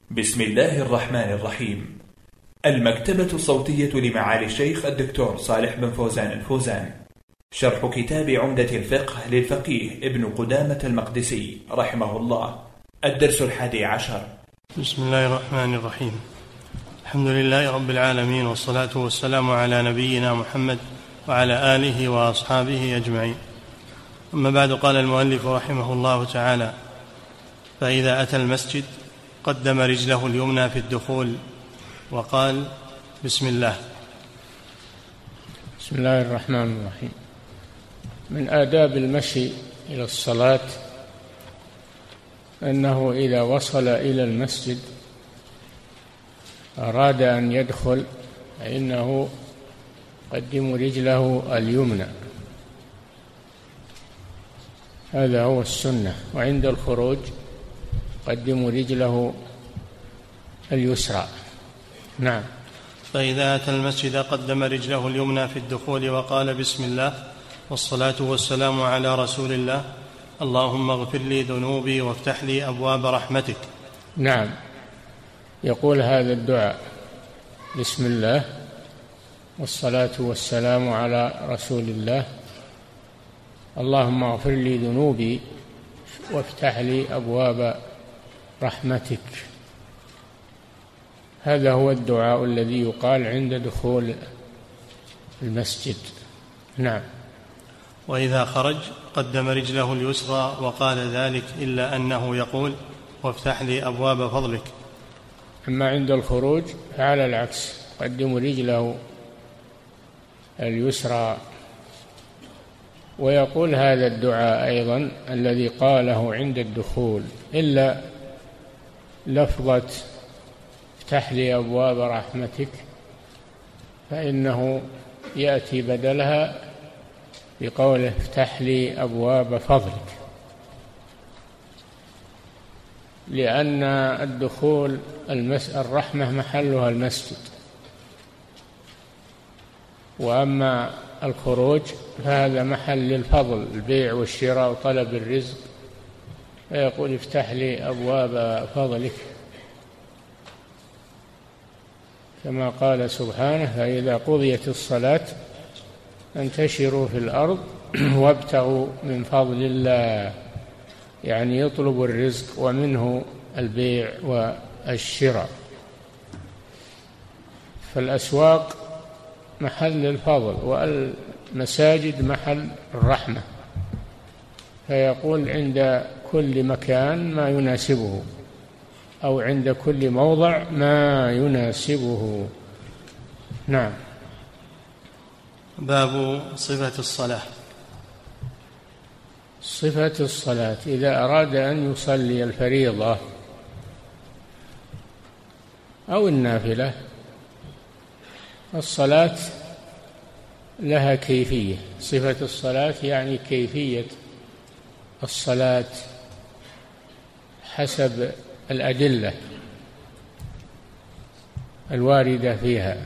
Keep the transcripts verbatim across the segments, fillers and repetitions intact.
بسم الله الرحمن الرحيم. المكتبة الصوتية لمعالي الشيخ الدكتور صالح بن فوزان الفوزان. شرح كتاب عمدة الفقه للفقيه ابن قدامة المقدسي رحمه الله. الدرس الحادي عشر. بسم الله الرحمن الرحيم. الحمد لله رب العالمين، والصلاة والسلام على نبينا محمد وعلى آله وأصحابه أجمعين. أما بعد، قال المؤلف رحمه الله تعالى: فإذا أتى المسجد قدم رجله اليمنى في الدخول وقال: بسم الله. بسم الله الرحمن الرحيم. من آداب المشي إلى الصلاة أنه إذا وصل إلى المسجد أراد أن يدخل فإنه يقدم رجله اليمنى، هذا هو السنة. وعند الخروج يقدم رجله اليسرى. نعم. فإذا أتى المسجد قدم رجله اليمنى في الدخول وقال: بسم الله، والصلاة والسلام على رسول الله، اللهم اغفر لي ذنوبي وافتح لي أبواب رحمتك. نعم، يقول هذا الدعاء: بسم الله والصلاة والسلام على رسول الله، اللهم اغفر لي ذنوبي وافتح لي أبواب رحمتك. هذا هو الدعاء الذي يقال عند دخول المسجد. نعم. وإذا خرج قدم رجله اليسرى وقال ذلك، إلا أنه يقول: وافتح لي أبواب فضلك. أما عند الخروج فعلى العكس، قدم رجله اليسرى. ويقول هذا الدعاء أيضا الذي قاله عند الدخول، إلا لفظة افتح لي أبواب رحمتك فإنه يأتي بدلها بقوله افتح لي أبواب فضلك، لأن الدخول الرحمة محلها المسجد، وأما الخروج فهذا محل الفضل، البيع والشراء وطلب الرزق، فيقول افتح لي أبواب فضلك، كما قال سبحانه: فإذا قضيت الصلاة فانتشروا في الأرض وابتغوا من فضل الله، يعني يطلب الرزق ومنه البيع والشراء. فالأسواق محل الفضل والمساجد محل الرحمة، فيقول عند كل مكان ما يناسبه، أو عند كل موضع ما يناسبه. نعم. باب صفة الصلاة. صفة الصلاة: إذا أراد أن يصلي الفريضة أو النافلة، الصلاة لها كيفية. صفة الصلاة يعني كيفية الصلاة حسب الأدلة الواردة فيها.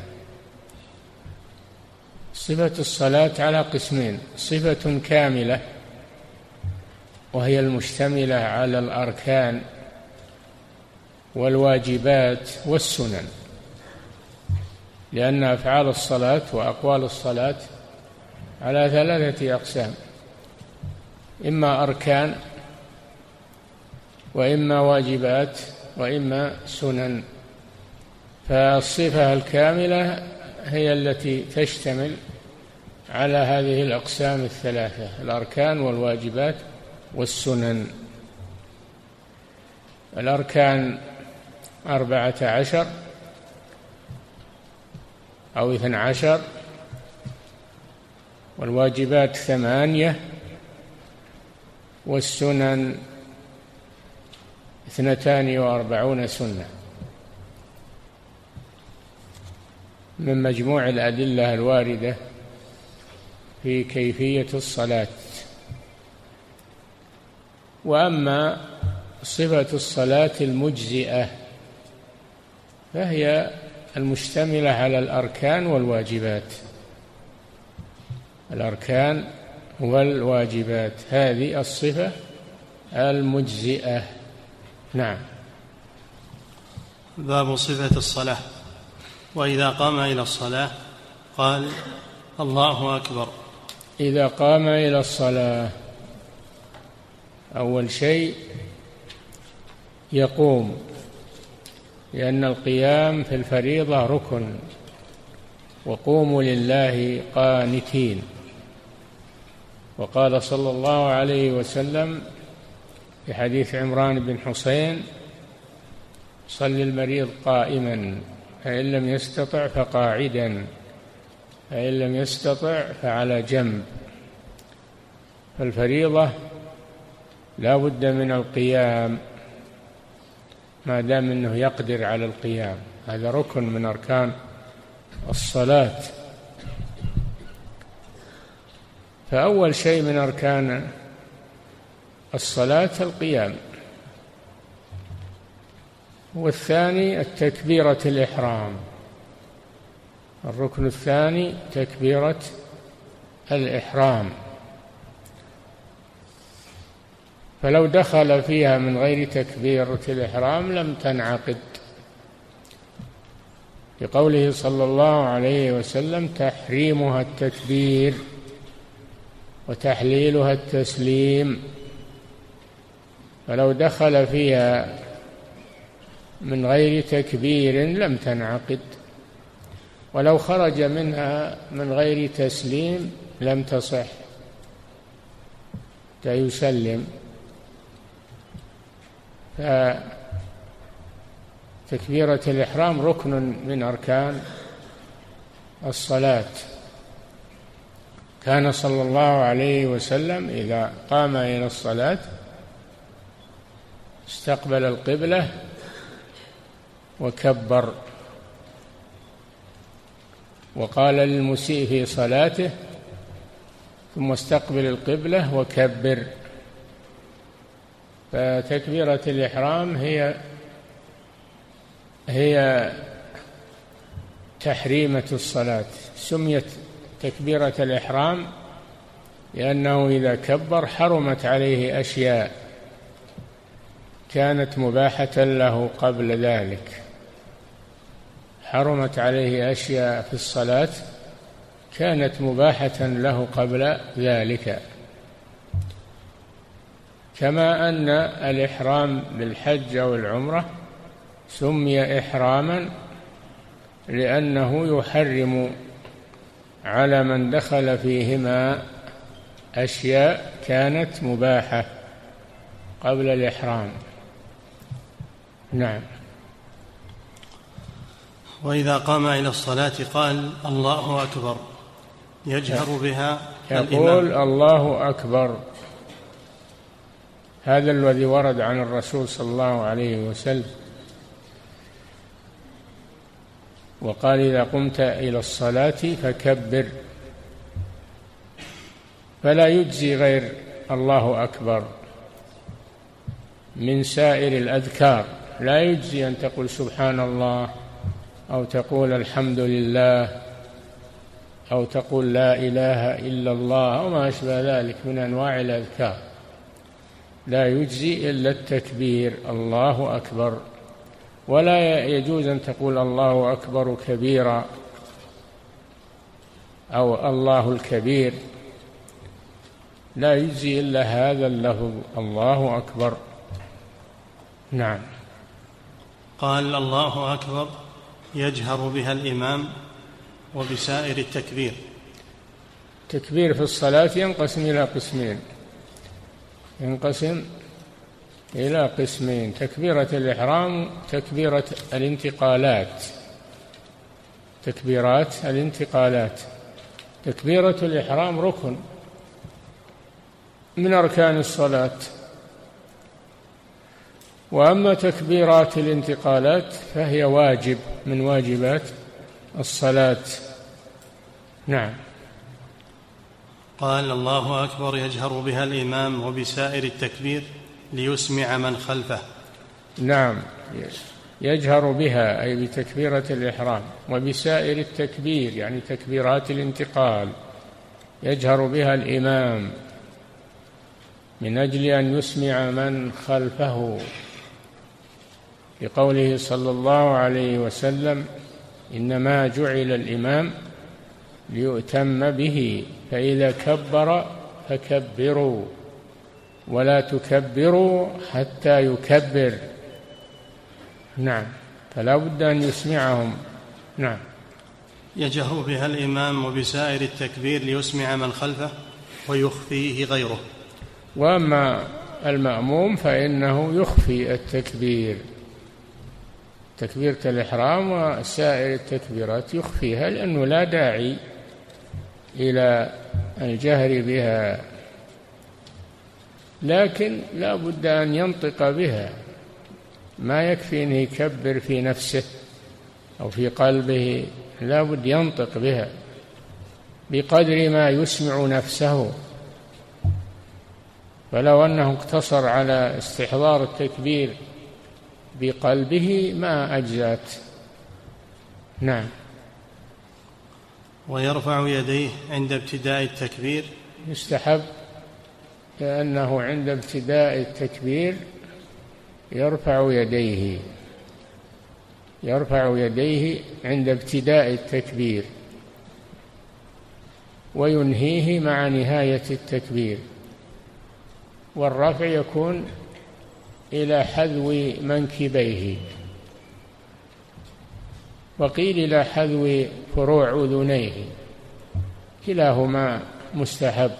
صفة الصلاة على قسمين: صفة كاملة وهي المشتملة على الأركان والواجبات والسنن، لأن أفعال الصلاة وأقوال الصلاة على ثلاثة أقسام: إما أركان، وإما واجبات، وإما سنن. فالصفة الكاملة هي التي تشتمل على هذه الأقسام الثلاثة: الأركان والواجبات والسنن. الأركان أربعة عشر أو اثنى عشر، والواجبات ثمانية، والسنن اثنتان وأربعون سنة، من مجموع الأدلة الواردة في كيفية الصلاة. وأما صفة الصلاة المجزئة فهي المشتملة على الأركان والواجبات. الأركان والواجبات، هذه الصفة المجزئة. نعم. باب صفة الصلاة. وإذا قام إلى الصلاة قال الله أكبر. إذا قام إلى الصلاة أول شيء يقوم، لأن القيام في الفريضة ركن، وقوموا لله قانتين. وقال صلى الله عليه وسلم في حديث عمران بن حسين: صل المريض قائما، فإن لم يستطع فقاعدا، فإن لم يستطع فعلى جنب. فالفريضة لا بد من القيام ما دام أنه يقدر على القيام، هذا ركن من أركان الصلاة. فأول شيء من أركان الصلاة القيام، والثاني التكبيرة الإحرام. الركن الثاني تكبيرة الإحرام، فلو دخل فيها من غير تكبيرة الإحرام لم تنعقد، لقوله صلى الله عليه وسلم: تحريمها التكبير وتحليلها التسليم. فلو دخل فيها من غير تكبير لم تنعقد، ولو خرج منها من غير تسليم لم تصح حتى يسلم. فتكبيرة الإحرام ركن من أركان الصلاة. كان صلى الله عليه وسلم إذا قام إلى الصلاة استقبل القبلة وكبر، وقال للمسيء في صلاته: ثم استقبل القبلة وكبر. فتكبيرة الإحرام هي هي تحريمة الصلاة. سميت تكبيرة الإحرام لأنه إذا كبر حرمت عليه أشياء كانت مباحة له قبل ذلك، حرمت عليه أشياء في الصلاة كانت مباحة له قبل ذلك. كما أن الإحرام بالحج أو العمرة سمي إحراما لأنه يحرم على من دخل فيهما أشياء كانت مباحة قبل الإحرام. نعم. وإذا قام إلى الصلاة قال الله أكبر، يجهر بها يقول الإمام. الله أكبر، هذا الذي ورد عن الرسول صلى الله عليه وسلم. وقال: إذا قمت إلى الصلاة فكبر. فلا يجزي غير الله أكبر من سائر الأذكار، لا يجزي أن تقول سبحان الله أو تقول الحمد لله أو تقول لا إله إلا الله أو ما أشبه ذلك من أنواع الأذكار، لا يجزي إلا التكبير الله أكبر. ولا يجوز أن تقول الله أكبر كبيرا أو الله الكبير، لا يجزي إلا هذا اللفظ الله أكبر. نعم. قال الله أكبر يجهر بها الإمام وبسائر التكبير. التكبير في الصلاة ينقسم إلى قسمين ينقسم إلى قسمين تكبيرة الإحرام، تكبيرة الانتقالات. تكبيرات الانتقالات تكبيرة الإحرام ركن من أركان الصلاة، وأما تكبيرات الانتقالات فهي واجب من واجبات الصلاة. نعم. قال الله أكبر يجهر بها الإمام وبسائر التكبير ليسمع من خلفه. نعم، يجهر بها أي بتكبيرة الإحرام وبسائر التكبير يعني تكبيرات الانتقال، يجهر بها الإمام من أجل أن يسمع من خلفه. بقوله صلى الله عليه وسلم: إنما جعل الإمام ليؤتم به، فإذا كبر فكبروا ولا تكبروا حتى يكبر. نعم، فلا بد أن يسمعهم. نعم. يجهر بها الإمام بسائر التكبير ليسمع من خلفه ويخفيه غيره. وأما المأموم فإنه يخفي التكبير، تكبيرة الإحرام وسائر التكبيرات يخفيها، لأنه لا داعي إلى الجهر بها، لكن لا بد أن ينطق بها، ما يكفي أن يكبر في نفسه أو في قلبه، لا بد ينطق بها بقدر ما يسمع نفسه. فلو أنه اقتصر على استحضار التكبير بقلبه ما أجزات. نعم. ويرفع يديه عند ابتداء التكبير. يستحب لأنه عند ابتداء التكبير يرفع يديه يرفع يديه عند ابتداء التكبير وينهيه مع نهاية التكبير، والرفع يكون إلى حذو منكبيه، وقيل إلى حذو فروع أذنيه، كلاهما مستحب.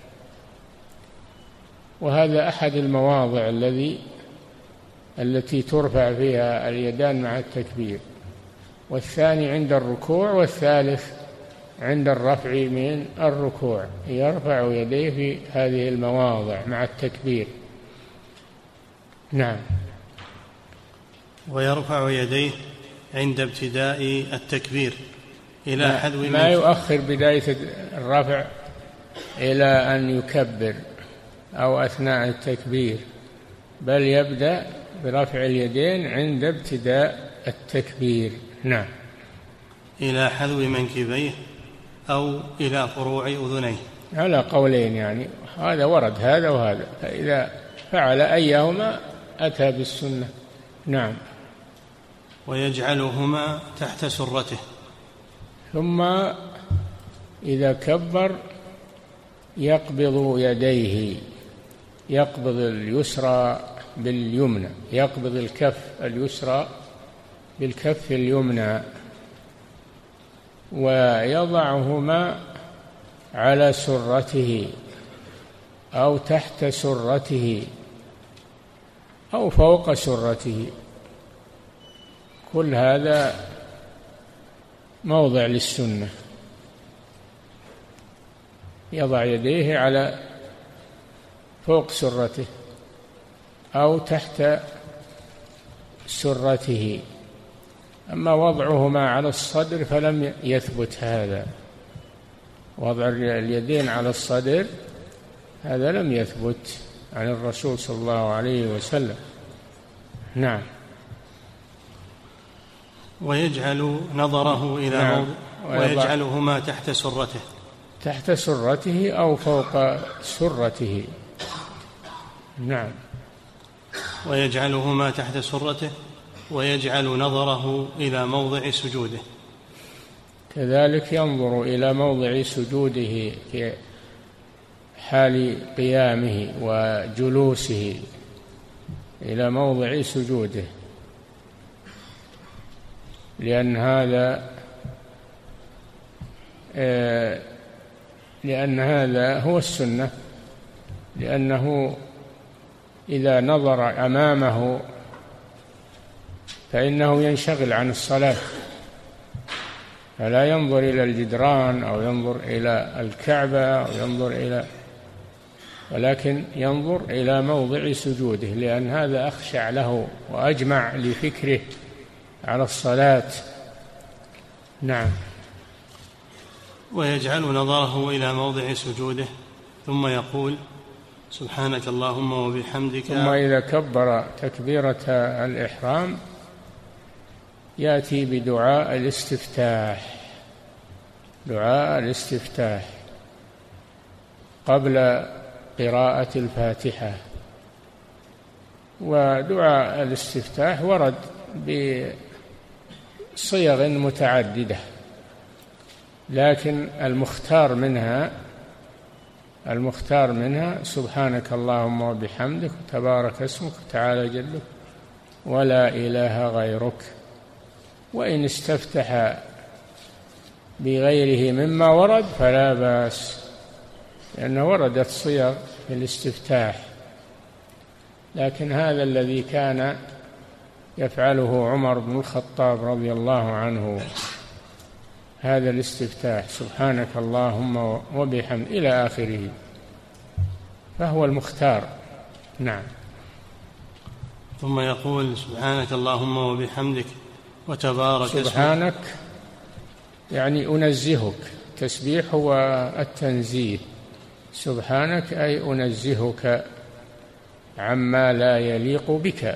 وهذا أحد المواضع الذي التي ترفع فيها اليدان مع التكبير، والثاني عند الركوع، والثالث عند الرفع من الركوع، يرفع يديه في هذه المواضع مع التكبير. نعم. ويرفع يديه عند ابتداء التكبير إلى حذو ما يؤخر بداية الرفع إلى أن يكبر أو أثناء التكبير، بل يبدأ برفع اليدين عند ابتداء التكبير. نعم. إلى حذو منكبيه أو إلى فروع أذنيه، على قولين، يعني هذا ورد هذا وهذا، فإذا فعل أيهما أتى بالسنة. نعم. ويجعلهما تحت سرته، ثم إذا كبر يقبض يديه، يقبض اليسرى باليمنى، يقبض الكف اليسرى بالكف اليمنى، ويضعهما على سرته أو تحت سرته أو فوق سرته، كل هذا موضع للسنة. يضع يديه على فوق سرته أو تحت سرته. أما وضعهما على الصدر فلم يثبت هذا، وضع اليدين على الصدر هذا لم يثبت عن الرسول صلى الله عليه وسلم. نعم. ويجعل نظره إلى نعم. موضع ويجعلهما تحت سرته، تحت سرته أو فوق سرته. نعم. ويجعلهما تحت سرته ويجعل نظره إلى موضع سجوده، كذلك ينظر إلى موضع سجوده في حال قيامه وجلوسه، إلى موضع سجوده، لأن هذا لأن هذا هو السنة، لأنه إذا نظر أمامه فإنه ينشغل عن الصلاة، فلا ينظر إلى الجدران أو ينظر إلى الكعبة أو ينظر إلى، ولكن ينظر إلى موضع سجوده، لأن هذا أخشع له وأجمع لفكره على الصلاة. نعم. ويجعل نظره إلى موضع سجوده ثم يقول: سبحانك اللهم وبحمدك. ثم إذا كبر تكبيرة الإحرام يأتي بدعاء الاستفتاح، دعاء الاستفتاح قبل قراءة الفاتحة. ودعاء الاستفتاح ورد بصيغ متعددة، لكن المختار منها المختار منها سبحانك اللهم وبحمدك تبارك اسمك تعالى جدك ولا إله غيرك. وإن استفتح بغيره مما ورد فلا بأس، لأنه وردت صيغ في الاستفتاح، لكن هذا الذي كان يفعله عمر بن الخطاب رضي الله عنه، هذا الاستفتاح سبحانك اللهم وبحمد إلى آخره، فهو المختار. نعم. ثم يقول سبحانك اللهم وبحمدك وتبارك اسمك. سبحانك يعني أنزهك، التسبيح هو التنزيه، سبحانك أي أنزهك عما لا يليق بك،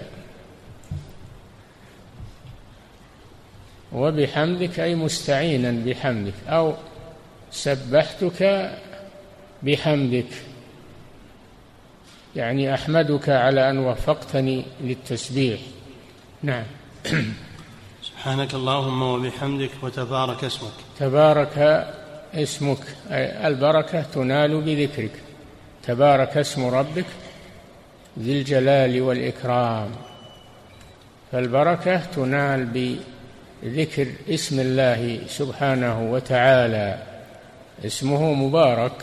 وبحمدك أي مستعينا بحمدك، أو سبحتك بحمدك، يعني أحمدك على أن وفقتني للتسبيح. نعم. سبحانك اللهم وبحمدك وتبارك اسمك. تبارك اسمك أي البركة تنال بذكرك، تبارك اسم ربك ذي الجلال والإكرام، فالبركة تنال بذكر اسم الله سبحانه وتعالى، اسمه مبارك.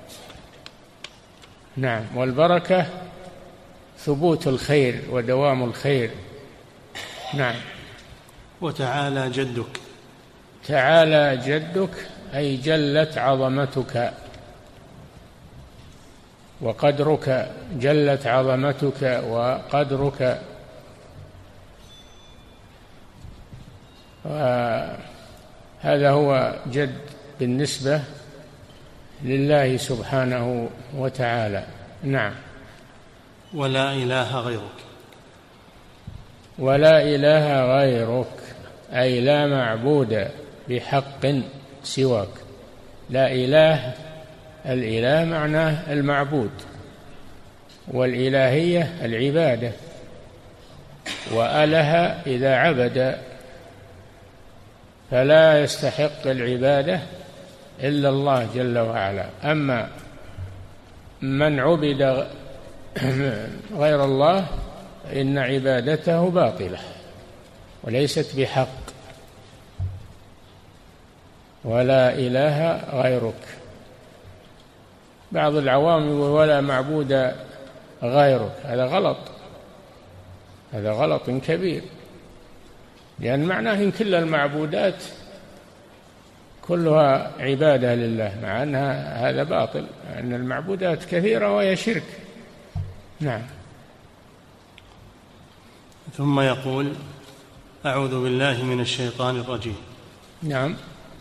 نعم. والبركة ثبوت الخير ودوام الخير. نعم. وتعالى جدك. تعالى جدك أي جلت عظمتك وقدرك، جلت عظمتك وقدرك، وهذا هو جد بالنسبة لله سبحانه وتعالى. نعم. ولا إله غيرك. ولا إله غيرك أي لا معبود بحق سواك. لا إله، الإله معناه المعبود، والإلهية العبادة، وأله إذا عبد، فلا يستحق العبادة إلا الله جل وعلا. أما من عبد غير الله إن عبادته باطلة وليست بحق. ولا إله غيرك. بعض العوام يقول ولا معبود غيرك، هذا غلط، هذا غلط كبير، لأن معناه إن كل المعبودات كلها عبادة لله، مع أنها هذا باطل، أن المعبودات كثيرة وهي شرك. نعم. ثم يقول أعوذ بالله من الشيطان الرجيم. نعم.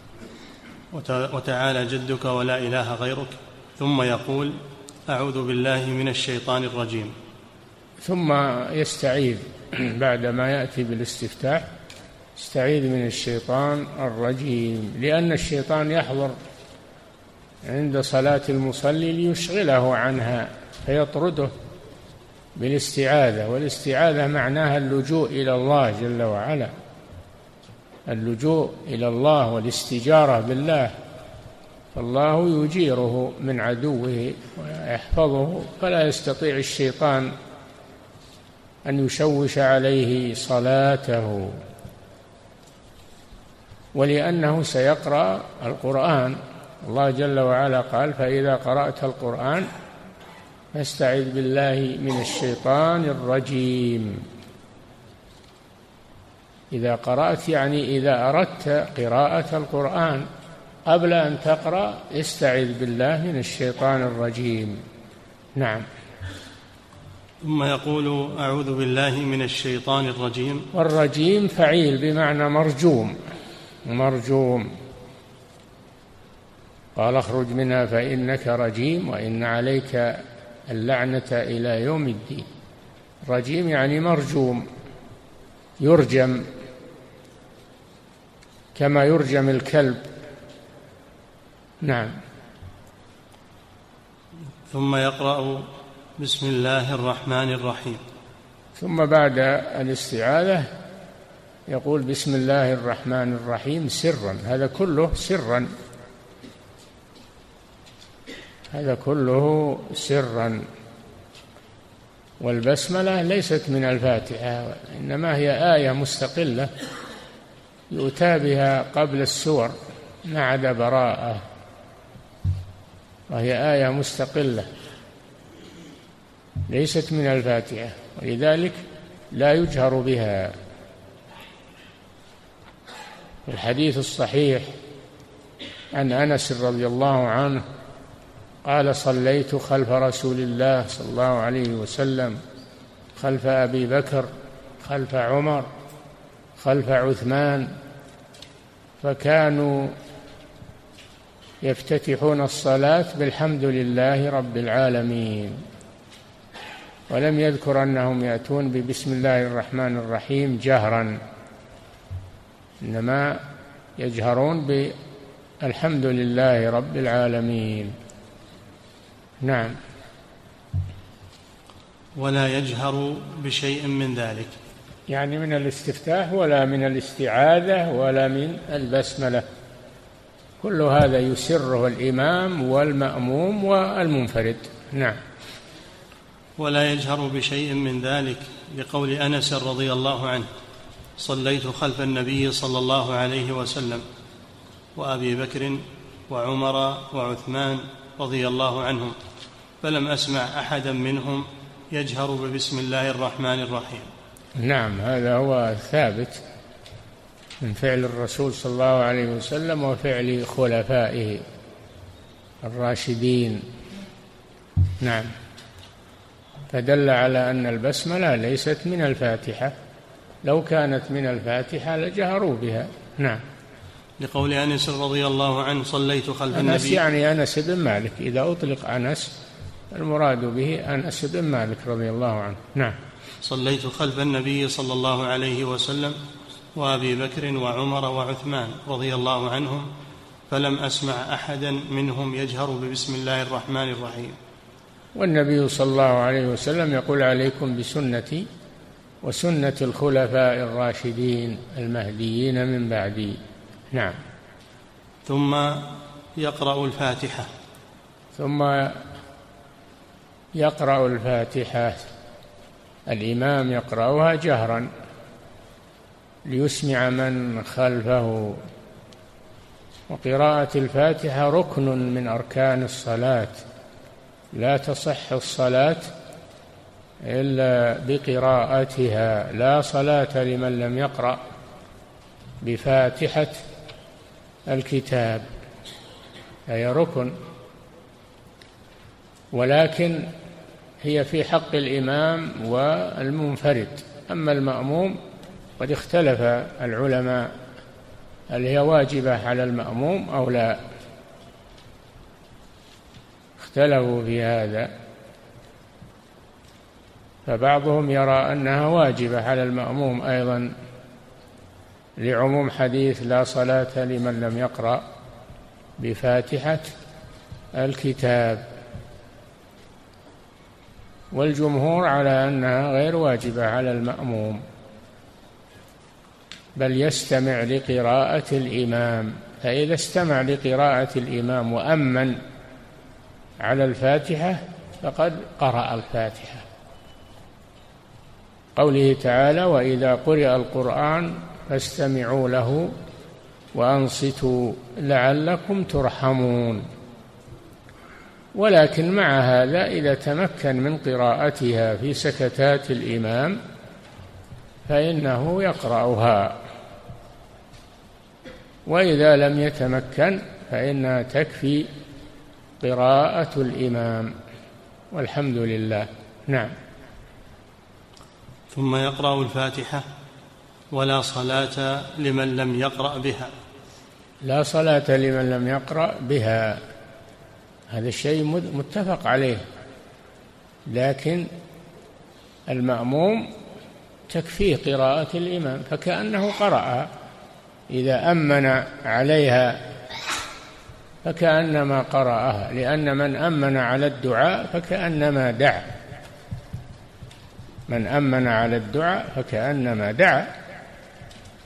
وتعالى جدك ولا إله غيرك. ثم يقول أعوذ بالله من الشيطان الرجيم. ثم يستعيذ بعدما يأتي بالاستفتاح، استعيذ من الشيطان الرجيم، لأن الشيطان يحضر عند صلاة المصلي ليشغله عنها فيطرده بالاستعاذة. والاستعاذة معناها اللجوء إلى الله جل وعلا، اللجوء إلى الله والاستجارة بالله، فالله يجيره من عدوه ويحفظه، فلا يستطيع الشيطان أن يشوش عليه صلاته. ولأنه سيقرأ القرآن، الله جل وعلا قال فإذا قرأت القرآن فاستعذ بالله من الشيطان الرجيم. إذا قرأت يعني إذا أردت قراءة القرآن قبل أن تقرأ استعذ بالله من الشيطان الرجيم. نعم. ثم يقول أعوذ بالله من الشيطان الرجيم. والرجيم فعيل بمعنى مرجوم، مرجوم. قال اخرج منها فإنك رجيم وإن عليك اللعنة إلى يوم الدين. رجيم يعني مرجوم، يرجم كما يرجم الكلب. نعم. ثم يقرأ بسم الله الرحمن الرحيم. ثم بعد الاستعاذة يقول بسم الله الرحمن الرحيم سرا، هذا كله سرا، هذا كله سرا. والبسملة ليست من الفاتحة، إنما هي آية مستقلة يؤتى بها قبل السور ما عدا براءة، وهي آية مستقلة ليست من الفاتحة، ولذلك لا يجهر بها. الحديث الصحيح عن أنس رضي الله عنه قال صليت خلف رسول الله صلى الله عليه وسلم، خلف أبي بكر، خلف عمر، خلف عثمان، فكانوا يفتتحون الصلاة بالحمد لله رب العالمين، ولم يذكر أنهم يأتون ببسم الله الرحمن الرحيم جهرا، إنما يجهرون بالحمد لله رب العالمين. نعم. ولا يجهر بشيء من ذلك، يعني من الاستفتاح ولا من الاستعاذة ولا من البسملة، كل هذا يسره الإمام والمأموم والمنفرد. نعم. ولا يجهر بشيء من ذلك لقول أنس رضي الله عنه صليت خلف النبي صلى الله عليه وسلم وأبي بكر وعمر وعثمان رضي الله عنهم فلم أسمع أحدا منهم يجهر ببسم الله الرحمن الرحيم. نعم، هذا هو ثابت من فعل الرسول صلى الله عليه وسلم وفعل خلفائه الراشدين. نعم، فدل على أن البسملة ليست من الفاتحة، لو كانت من الفاتحة لجهروا بها. نعم. لقول أنس رضي الله عنه صليت خلف النبي، أنس يعني أنس بن مالك، إذا أطلق أنس المراد به أنس بن مالك رضي الله عنه. نعم. صليت خلف النبي صلى الله عليه وسلم وأبي بكر وعمر وعثمان رضي الله عنهم فلم أسمع أحدا منهم يجهر ببسم الله الرحمن الرحيم. والنبي صلى الله عليه وسلم يقول عليكم بسنتي وسنة الخلفاء الراشدين المهديين من بعدي. نعم. ثم يقرأ الفاتحة، ثم يقرأ الفاتحة، الإمام يقرأها جهرا ليسمع من خلفه. وقراءة الفاتحة ركن من أركان الصلاة، لا تصح الصلاة إلا بقراءتها، لا صلاة لمن لم يقرأ بفاتحة الكتاب، هي ركن، ولكن هي في حق الإمام والمنفرد. أما المأموم قد اختلف العلماء هل هي واجبة على المأموم أو لا، اختلفوا في هذا، فبعضهم يرى أنها واجبة على المأموم أيضا لعموم حديث لا صلاة لمن لم يقرأ بفاتحة الكتاب، والجمهور على أنها غير واجبة على المأموم، بل يستمع لقراءة الإمام، فإذا استمع لقراءة الإمام وأمن على الفاتحة فقد قرأ الفاتحة. قوله تعالى وإذا قرئ القرآن فاستمعوا له وأنصتوا لعلكم ترحمون. ولكن مع هذا إذا تمكن من قراءتها في سكتات الإمام فإنه يقرأها، وإذا لم يتمكن فإنها تكفي قراءة الإمام، والحمد لله. نعم. ثم يقرأ الفاتحة ولا صلاة لمن لم يقرأ بها. لا صلاة لمن لم يقرأ بها، هذا الشيء متفق عليه، لكن المأموم تكفيه قراءة الإمام فكأنه قرأها، إذا أمن عليها فكأنما قرأها، لأن من أمن على الدعاء فكأنما دعا، من أمن على الدعاء فكأنما دعا،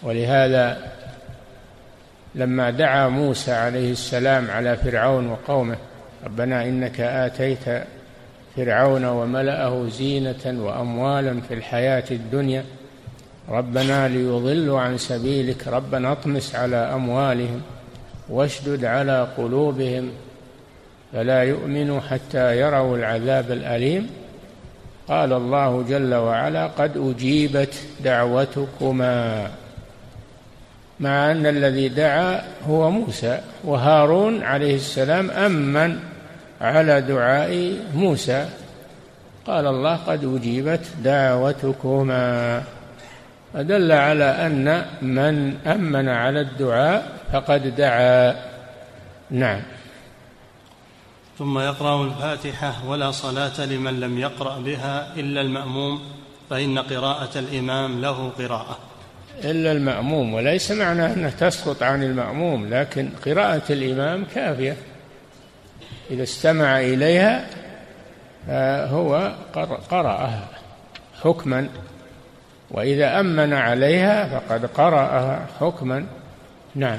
ولهذا لما دعا موسى عليه السلام على فرعون وقومه: ربنا إنك آتيت فرعون وملأه زينة وأموالا في الحياة الدنيا ربنا ليضلوا عن سبيلك ربنا اطمس على أموالهم واشدد على قلوبهم فلا يؤمنوا حتى يروا العذاب الأليم. قال الله جل وعلا: قد أجيبت دعوتكما، مع أن الذي دعا هو موسى، وهارون عليه السلام أمن على دعاء موسى. قال الله: قد أجيبت دعوتكما، فدل على أن من أمن على الدعاء فقد دعا. نعم. ثم يقرأ الفاتحة: ولا صلاة لمن لم يقرأ بها إلا المأموم فإن قراءة الإمام له قراءة. إلا المأموم، وليس معناه أنه تسقط عن المأموم، لكن قراءة الإمام كافية إذا استمع إليها هو قرأها حكما، وإذا أمن عليها فقد قرأها حكما. نعم.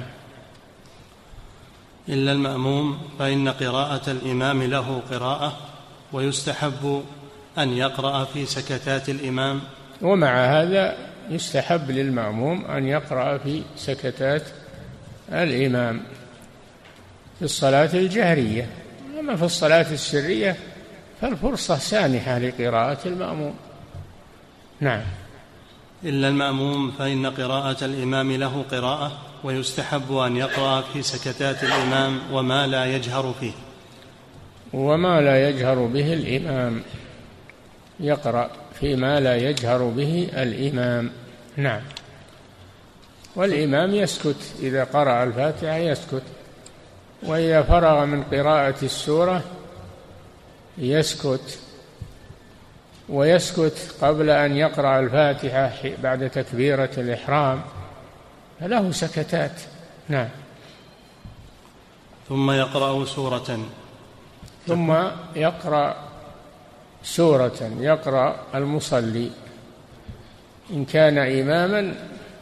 إلا المأموم فإن قراءة الإمام له قراءة، ويستحب أن يقرأ في سكتات الإمام. ومع هذا يستحب للمأموم أن يقرأ في سكتات الإمام في الصلاة الجهرية. أما في الصلاة السرية فالفرصة سانحة لقراءة المأموم. نعم. إلا المأموم فإن قراءة الإمام له قراءة، ويستحب أن يقرأ في سكتات الإمام وما لا يجهر فيه. وما لا يجهر به الإمام، يقرأ فيما لا يجهر به الإمام. نعم. والإمام يسكت إذا قرأ الفاتحة، يسكت، وإذا فرغ من قراءة السورة يسكت، ويسكت قبل أن يقرأ الفاتحة بعد تكبيرة الإحرام، فله سكتات. نعم. ثم يقرأ سورة ثم يقرأ سورة يقرأ المصلي إن كان إماما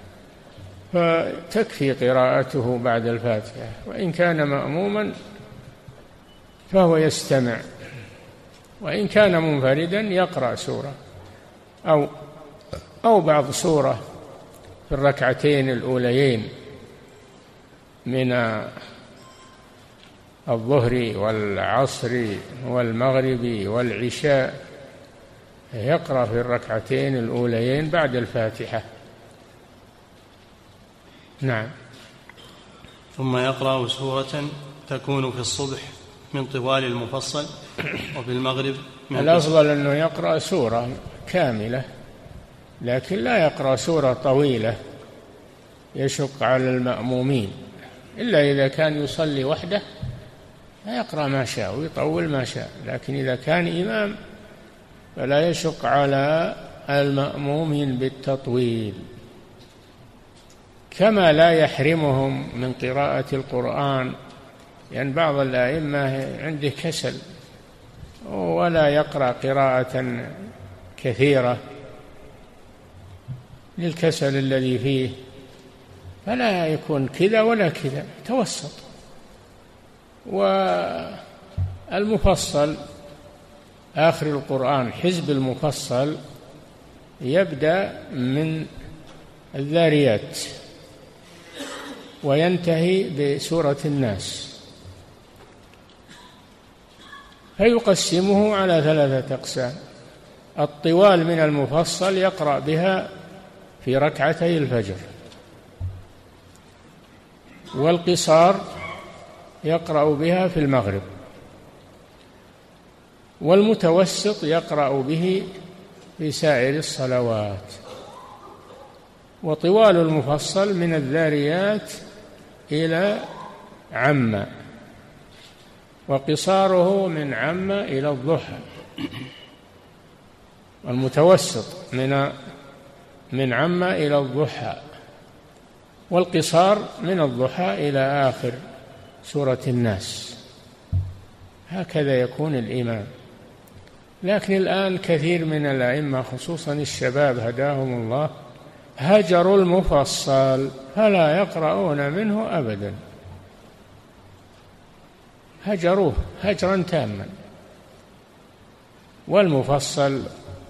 فتكفي قراءته بعد الفاتحة، وإن كان مأموما فهو يستمع، وإن كان منفردا يقرأ سورة أو أو بعض سورة في الركعتين الأوليين من الظهر والعصر والمغرب والعشاء، يقرأ في الركعتين الأوليين بعد الفاتحة. نعم. ثم يقرأ سورة تكون في الصبح من طوال المفصل، وفي المغرب من الأفضل أنه يقرأ سورة كاملة، لكن لا يقرأ سورة طويلة يشق على المأمومين، إلا إذا كان يصلي وحده يقرأ ما شاء ويطول ما شاء، لكن إذا كان إمام فلا يشق على المأمومين بالتطويل، كما لا يحرمهم من قراءة القرآن، لأن يعني بعض الأئمة عنده كسل ولا يقرأ قراءة كثيرة للكسل الذي فيه، فلا يكون كذا ولا كذا، توسط. والمفصل آخر القرآن حزب المفصل يبدأ من الذاريات وينتهي بسورة الناس، فيقسمه على ثلاثة أقسام: الطوال من المفصل يقرأ بها في ركعتي الفجر، والقصار يقرأ بها في المغرب، والمتوسط يقرأ به في سائر الصلوات. وطوال المفصل من الذاريات إلى عم، وقصاره من عم إلى الضحى، والمتوسط من من عم إلى الضحى، والقصار من الضحى إلى آخر سورة الناس. هكذا يكون الإمام. لكن الآن كثير من الأئمة خصوصا الشباب هداهم الله هجروا المفصل فلا يقرؤون منه أبدا، هجروه هجرا تاما. والمفصل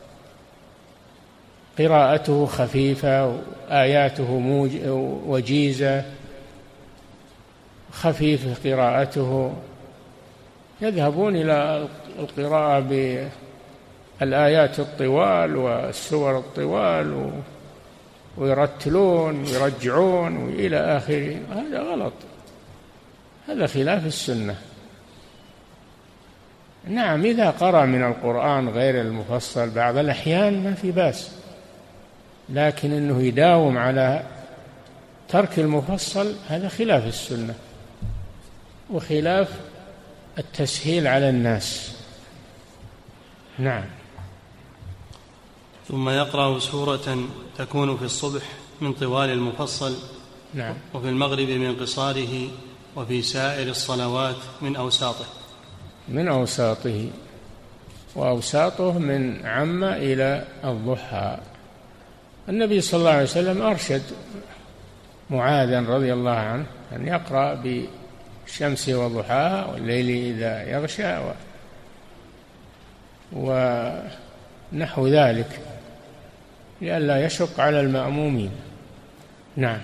قراءته خفيفة وآياته وجيزة، خفيف قراءته، يذهبون إلى القراءة بالآيات الطوال والسور الطوال ويرتلون ويرجعون وإلى آخره. هذا غلط، هذا خلاف السنة. نعم إذا قرأ من القرآن غير المفصل بعض الأحيان ما في بأس، لكن أنه يداوم على ترك المفصل هذا خلاف السنة وخلاف التسهيل على الناس. نعم. ثم يقرأ سورة تكون في الصبح من طوال المفصل، نعم، وفي المغرب من قصاره، وفي سائر الصلوات من أوساطه. من أوساطه، وأوساطه من عم إلى الضحى. النبي صلى الله عليه وسلم أرشد معاذا رضي الله عنه أن يقرأ بالشمس وضحاها والليل إذا يغشى ونحو ذلك لئلا يشق على المأمومين. نعم.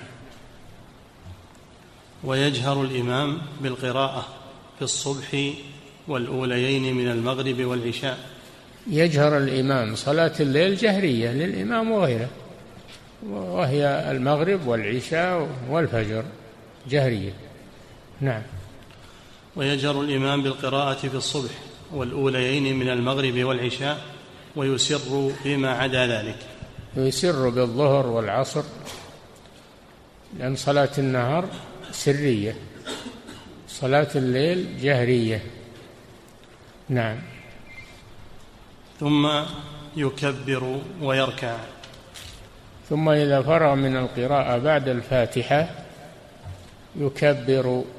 ويجهر الإمام بالقراءة في الصبح والأوليين من المغرب والعشاء. يجهر الإمام صلاة الليل جهرية للإمام وغيره، وهي المغرب والعشاء والفجر جهرية. نعم. ويجهر الإمام بالقراءة في الصبح والأوليين من المغرب والعشاء، ويسر فيما عدا ذلك. يسر بالظهر والعصر، لأن صلاة النهار سرية، صلاة الليل جهرية. نعم. ثم يكبر ويركع. ثم إذا فرغ من القراءة بعد الفاتحة يكبر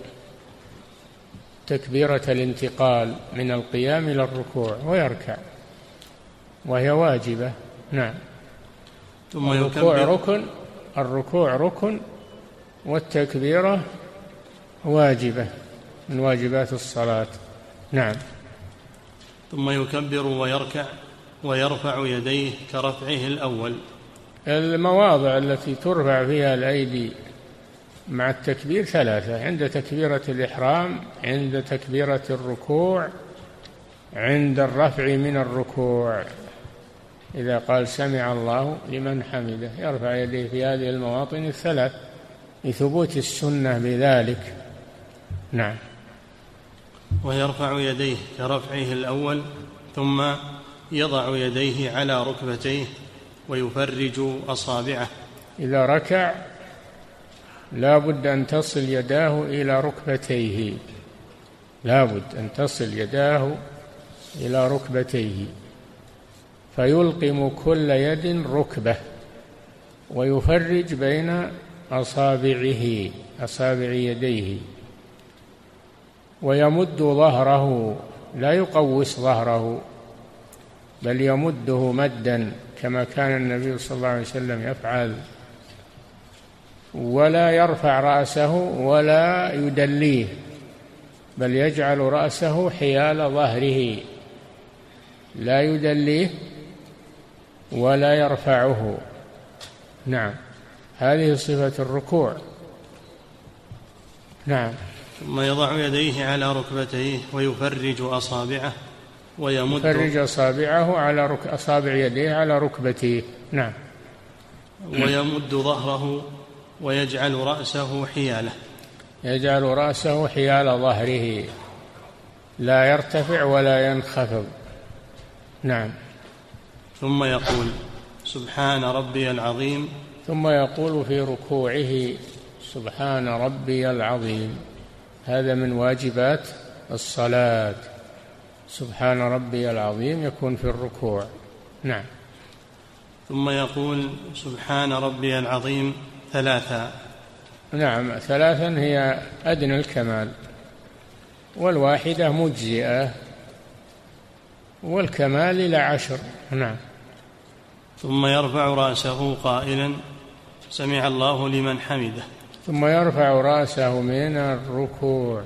تكبيرة الانتقال من القيام إلى الركوع ويركع، وهي واجبة. نعم. ثم الركوع يكبر ركن، الركوع ركن، والتكبيرة واجبة من واجبات الصلاة. نعم. ثم يكبر ويركع ويرفع يديه كرفعه الأول. المواضع التي ترفع فيها الأيدي مع التكبير ثلاثة: عند تكبيرة الإحرام، عند تكبيرة الركوع، عند الرفع من الركوع. إذا قال سمع الله لمن حمده يرفع يديه في هذه المواطن الثلاث لثبوت السنة بذلك. نعم. ويرفع يديه كرفعه الأول، ثم يضع يديه على ركبتيه ويفرج أصابعه. إذا ركع لا بد أن تصل يداه إلى ركبتيه، لا بد أن تصل يداه إلى ركبتيه، فيلقم كل يد ركبة ويفرج بين أصابعه أصابع يديه، ويمد ظهره، لا يقوس ظهره بل يمده مدا كما كان النبي صلى الله عليه وسلم يفعل، ولا يرفع رأسه ولا يدليه بل يجعل رأسه حيال ظهره، لا يدليه ولا يرفعه. نعم. هذه صفة الركوع. نعم. ثم يضع يديه على ركبتيه ويفرج أصابعه ويمد يفرج أصابعه على رك... أصابع يديه على ركبتيه. نعم. ويمد ظهره ويجعل رأسه حياله، يجعل رأسه حيال ظهره، لا يرتفع ولا ينخفض. نعم. ثم يقول سبحان ربي العظيم. ثم يقول في ركوعه سبحان ربي العظيم. هذا من واجبات الصلاة، سبحان ربي العظيم يكون في الركوع. نعم. ثم يقول سبحان ربي العظيم ثلاثا. نعم. ثلاثا هي أدنى الكمال، والواحدة مجزئة، والكمال إلى عشر. نعم. ثم يرفع رأسه قائلا سمع الله لمن حمده. ثم يرفع رأسه من الركوع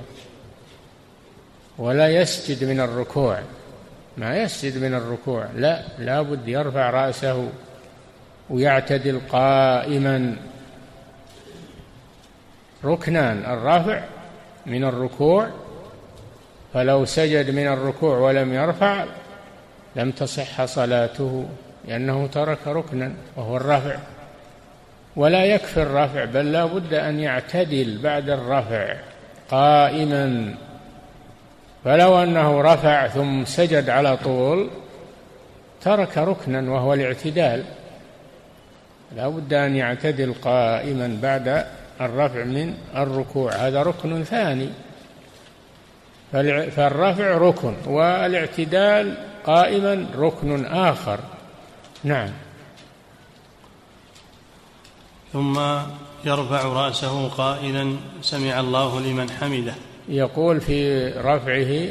ولا يسجد من الركوع، ما يسجد من الركوع، لا لا بد يرفع رأسه ويعتدل قائما. ركنان: الرفع من الركوع، فلو سجد من الركوع ولم يرفع لم تصح صلاته لأنه ترك ركنا وهو الرفع. ولا يكفي الرفع، بل لا بد أن يعتدل بعد الرفع قائما، فلو أنه رفع ثم سجد على طول ترك ركنا وهو الاعتدال. لا بد أن يعتدل قائما بعد الرفع من الركوع، هذا ركن ثاني. فالرفع ركن والاعتدال قائما ركن آخر. نعم. ثم يرفع رأسه قائلا سمع الله لمن حمده. يقول في رفعه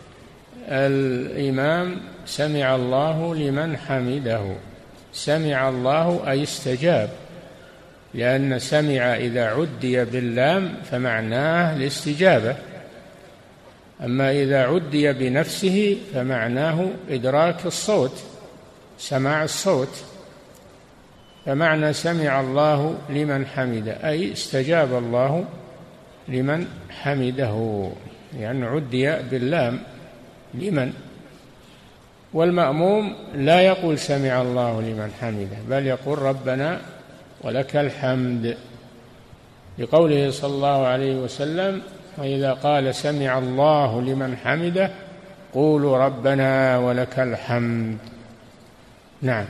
الإمام سمع الله لمن حمده. سمع الله أي استجاب، لأن سمع إذا عدي باللام فمعناه الاستجابة، أما إذا عدي بنفسه فمعناه إدراك الصوت، سماع الصوت. فمعنى سمع الله لمن حمده أي استجاب الله لمن حمده، يعني عدي باللام لمن. والمأموم لا يقول سمع الله لمن حمده، بل يقول ربنا ولك الحمد، لقوله صلى الله عليه وسلم: وإذا قال سمع الله لمن حمده قولوا ربنا ولك الحمد. نعم.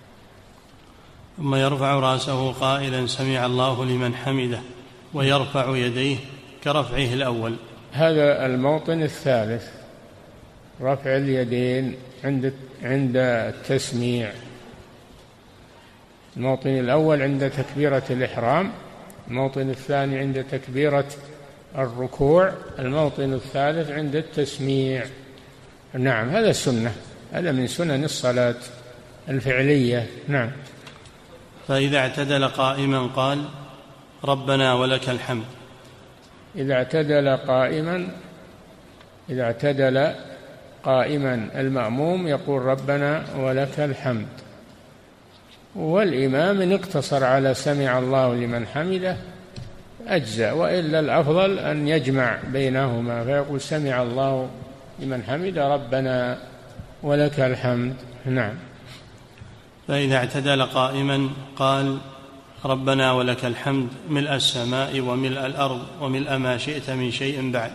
ثم يرفع رأسه قائلا سمع الله لمن حمده، ويرفع يديه كرفعه الأول. هذا الموطن الثالث، رفع اليدين عند عند التسميع. الموطن الأول عند تكبيرة الإحرام، الموطن الثاني عند تكبيرة الركوع، الموطن الثالث عند التسميع. نعم، هذا سنة، هذا من سنن الصلاة الفعلية. نعم. فإذا اعتدل قائما قال ربنا ولك الحمد. إذا اعتدل قائما إذا اعتدل قائما المأموم يقول ربنا ولك الحمد. والإمام إن اقتصر على سمع الله لمن حمده أجزاء، وإلا الأفضل أن يجمع بينهما فيقول سمع الله لمن حمده ربنا ولك الحمد. نعم. فإذا اعتدل قائما قال ربنا ولك الحمد ملء السماء وملء الأرض وملء ما شئت من شيء بعد.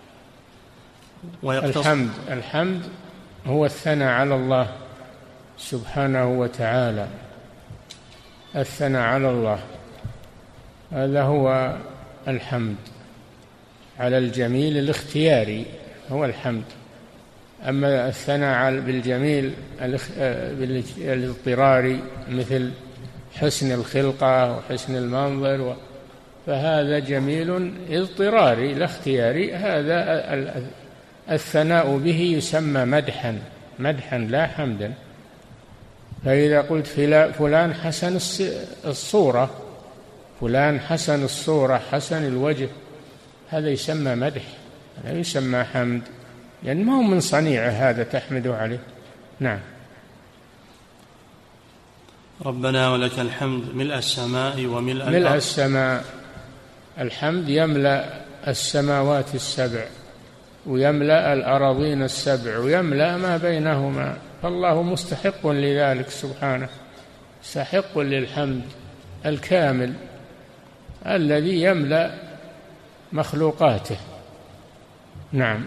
الحمد الحمد هو الثناء على الله سبحانه وتعالى، الثناء على الله هذا هو الحمد، على الجميل الاختياري هو الحمد. أما الثناء بالجميل الاضطراري مثل حسن الخلقة وحسن المنظر فهذا جميل اضطراري لا اختياري، هذا الثناء به يسمى مدحا مدحا لا حمدا. فإذا قلت فلان حسن الصورة، فلان حسن الصورة حسن الوجه، هذا يسمى مدح، هذا يسمى حمد، لأن ما هو من صنيعه هذا تحمده عليه. نعم. ربنا ولك الحمد ملء السماء وملء الأرض. ملء السماء، الحمد يملأ السماوات السبع ويملأ الأراضين السبع ويملأ ما بينهما، فالله مستحق لذلك سبحانه، مستحق للحمد الكامل الذي يملأ مخلوقاته. نعم.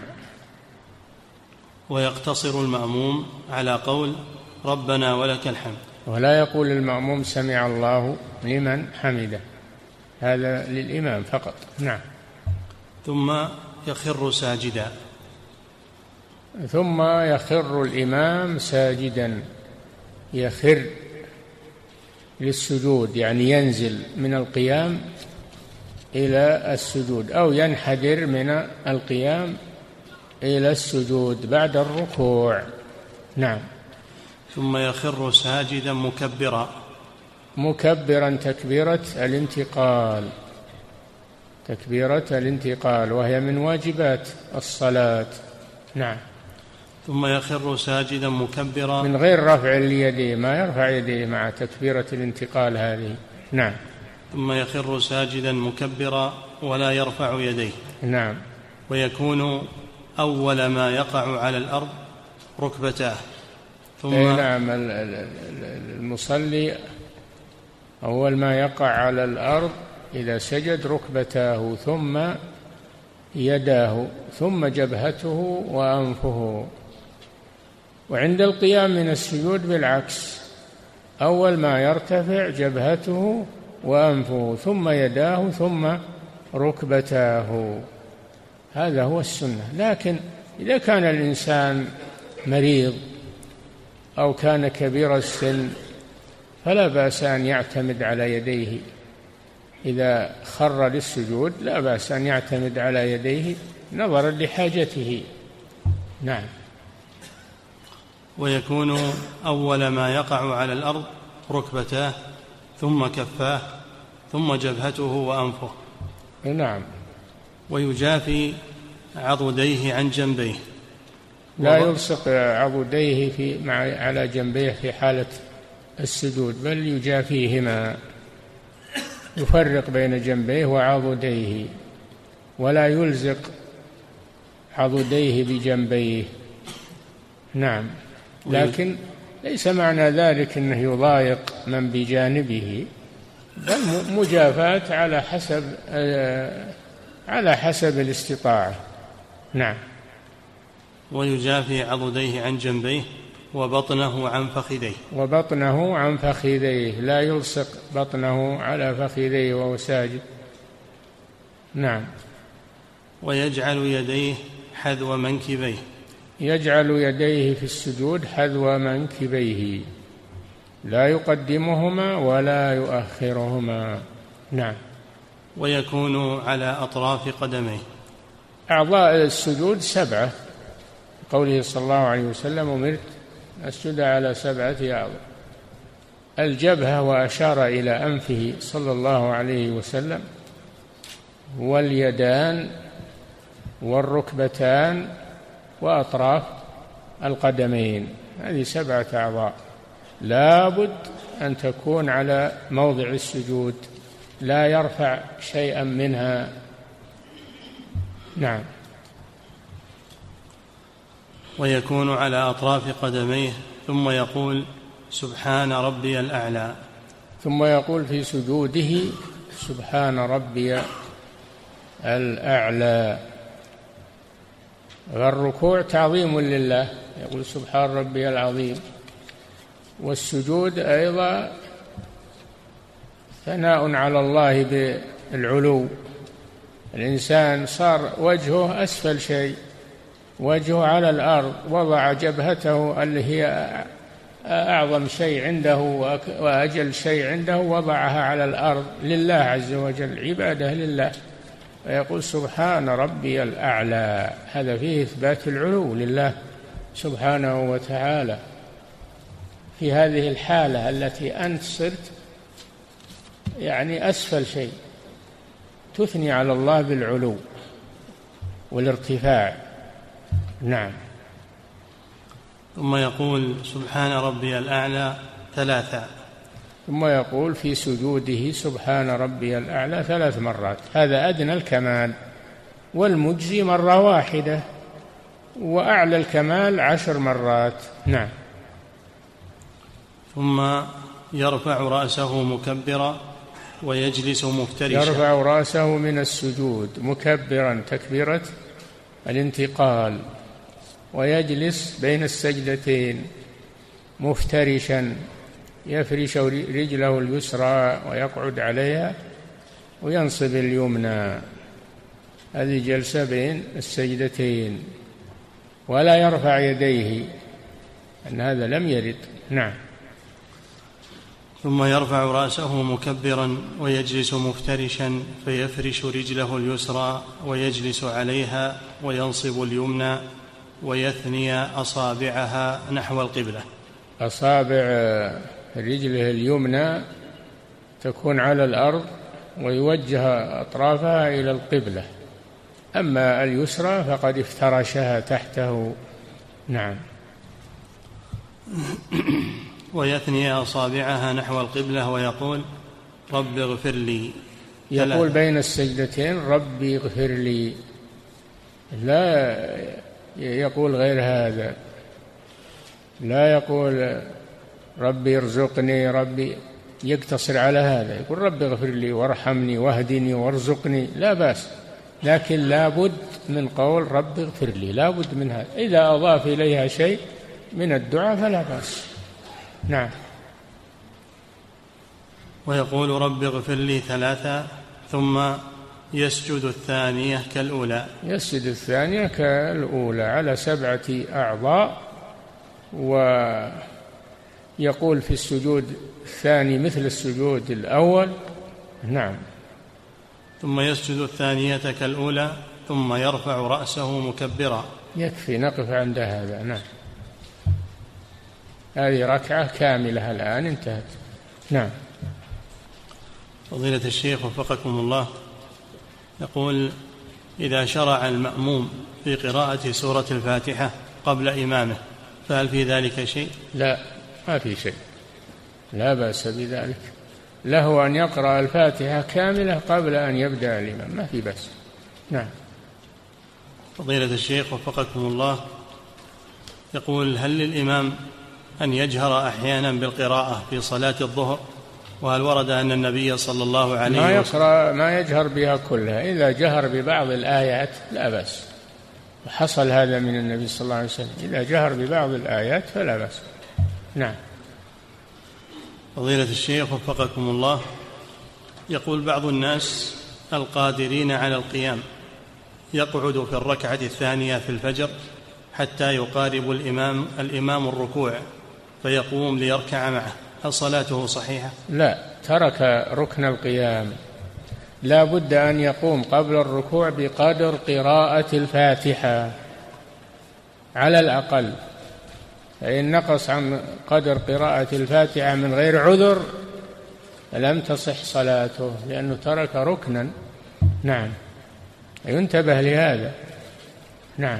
ويقتصر المأموم على قول ربنا ولك الحمد، ولا يقول المأموم سمع الله لمن حمده، هذا للإمام فقط. نعم. ثم يخر ساجدا. ثم يخر الإمام ساجدا، يخر للسجود، يعني ينزل من القيام إلى السجود، أو ينحدر من القيام إلى السجود بعد الركوع. نعم. ثم يخر ساجدا مكبرا. مكبرا تكبيرة الانتقال، تكبيرة الانتقال، وهي من واجبات الصلاة. نعم. ثم يخر ساجدا مكبرا من غير رفع اليدين، ما يرفع يديه مع تكبيرة الانتقال هذه. نعم. ثم يخر ساجدا مكبرا ولا يرفع يديه. نعم. ويكون أول ما يقع على الأرض ركبتاه. ثم نعم، المصلي أول ما يقع على الأرض إذا سجد ركبتاه، ثم يداه، ثم جبهته وأنفه. وعند القيام من السجود بالعكس، أول ما يرتفع جبهته وأنفه، ثم يداه، ثم ركبتاه. هذا هو السنة. لكن إذا كان الإنسان مريض أو كان كبير السن فلا بأس أن يعتمد على يديه. إذا خر للسجود لا بأس أن يعتمد على يديه نظرا لحاجته. نعم. ويكون أول ما يقع على الأرض ركبتاه، ثم كفاه، ثم جبهته وأنفه. نعم. ويجافي عضديه عن جنبيه، لا يلصق عضديه في مع على جنبيه في حالة السجود، بل يجافيهما، يفرق بين جنبيه وعضديه، ولا يلزق عضديه بجنبيه. نعم. لكن ليس معنى ذلك أنه يضايق من بجانبه، بل مجافاة على حسب على حسب الاستطاعة. نعم. ويجافي عضديه عن جنبيه وبطنه عن فخذيه، وبطنه عن فخذيه، لا يلصق بطنه على فخذيه وهو ساجد. نعم. ويجعل يديه حذو منكبيه، يجعل يديه في السجود حذو منكبيه، لا يقدمهما ولا يؤخرهما. نعم. ويكون على أطراف قدميه. أعضاء السجود سبعة، قوله صلى الله عليه وسلم: أمرت أسجد على سبعة أعضاء. الجبهة، وأشار إلى أنفه صلى الله عليه وسلم، واليدان، والركبتان، وأطراف القدمين. هذه سبعة أعضاء لا بد أن تكون على موضع السجود، لا يرفع شيئا منها. نعم. ويكون على أطراف قدميه، ثم يقول: سبحان ربي الأعلى. ثم يقول في سجوده: سبحان ربي الأعلى. والركوع تعظيم لله، يقول سبحان ربي العظيم. والسجود أيضا ثناء على الله بالعلو. الإنسان صار وجهه أسفل شيء، وجهه على الأرض، وضع جبهته اللي هي أعظم شيء عنده وأجل شيء عنده، وضعها على الأرض لله عز وجل، عبادة لله، ويقول سبحان ربي الأعلى. هذا فيه إثبات العلو لله سبحانه وتعالى. في هذه الحالة التي أنت صرت يعني أسفل شيء، تثني على الله بالعلو والارتفاع. نعم. ثم يقول: سبحان ربي الأعلى ثلاثا. ثم يقول في سجوده: سبحان ربي الأعلى ثلاث مرات. هذا أدنى الكمال، والمجزي مرة واحدة، وأعلى الكمال عشر مرات. نعم. ثم يرفع رأسه مكبرا ويجلس مفترشا. يرفع رأسه من السجود مكبرا تكبيرة الانتقال، ويجلس بين السجدتين مفترشا، يفرش رجله اليسرى ويقعد عليها وينصب اليمنى. هذه جلسة بين السجدتين، ولا يرفع يديه، أن هذا لم يرد. نعم. ثم يرفع رأسه مكبرا ويجلس مفترشا، فيفرش رجله اليسرى ويجلس عليها وينصب اليمنى، ويثني أصابعها نحو القبلة. أصابع رجله اليمنى تكون على الأرض ويوجه أطرافها إلى القبلة، أما اليسرى فقد افترشها تحته. نعم. ويثني أصابعها نحو القبلة ويقول رب اغفر لي. يقول بين السجدتين ربي اغفر لي، لا يقول غير هذا، لا يقول ربي ارزقني، ربي يقتصر على هذا، يقول ربي اغفر لي وارحمني واهدني وارزقني، لا بأس، لكن لا بد من قول ربي اغفر لي، لا بد من هذا. إذا أضاف إليها شيء من الدعاء فلا بأس. نعم. ويقول رب اغفر لي ثلاثة ثم يسجد الثانية كالأولى. يسجد الثانية كالأولى على سبعة أعضاء، ويقول في السجود الثاني مثل السجود الأول. نعم. ثم يسجد الثانية كالأولى ثم يرفع رأسه مكبرا. يكفي نقف عند هذا. نعم. هذه ركعة كاملة الآن انتهت. نعم. فضيلة الشيخ وفقكم الله، يقول إذا شرع المأموم في قراءة سورة الفاتحة قبل إمامه فهل في ذلك شيء؟ لا، ما في شيء، لا بأس بذلك، له أن يقرأ الفاتحة كاملة قبل أن يبدأ الإمام، ما في بأس. نعم. فضيلة الشيخ وفقكم الله، يقول هل للإمام أن يجهر أحيانا بالقراءة في صلاة الظهر؟ وهل ورد أن النبي صلى الله عليه وسلم ما يقرأ ما يجهر بها كلها، إذا جهر ببعض الآيات لا بأس، وحصل هذا من النبي صلى الله عليه وسلم، إذا جهر ببعض الآيات فلا بأس. نعم. فضيلة الشيخ وفقكم الله، يقول بعض الناس القادرين على القيام يقعد في الركعة الثانية في الفجر حتى يقارب الإمام الإمام الركوع فيقوم ليركع معه، هل صلاته صحيحة؟ لا، ترك ركن القيام، لا بد أن يقوم قبل الركوع بقدر قراءة الفاتحة على الأقل، فإن نقص عن قدر قراءة الفاتحة من غير عذر لم تصح صلاته، لأنه ترك ركنا. نعم، ينتبه لهذا. نعم.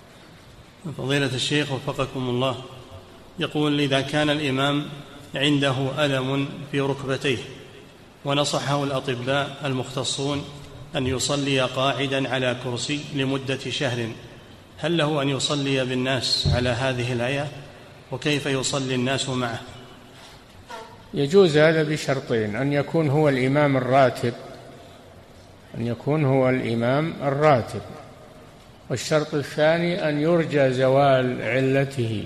فضيلة الشيخ وفقكم الله، يقول إذا كان الإمام عنده ألم في ركبتيه ونصحه الأطباء المختصون أن يصلي قاعدا على كرسي لمدة شهر، هل له أن يصلي بالناس على هذه الهيئة؟ وكيف يصلي الناس معه؟ يجوز هذا بشرطين: أن يكون هو الإمام الراتب أن يكون هو الإمام الراتب والشرط الثاني أن يرجى زوال علته،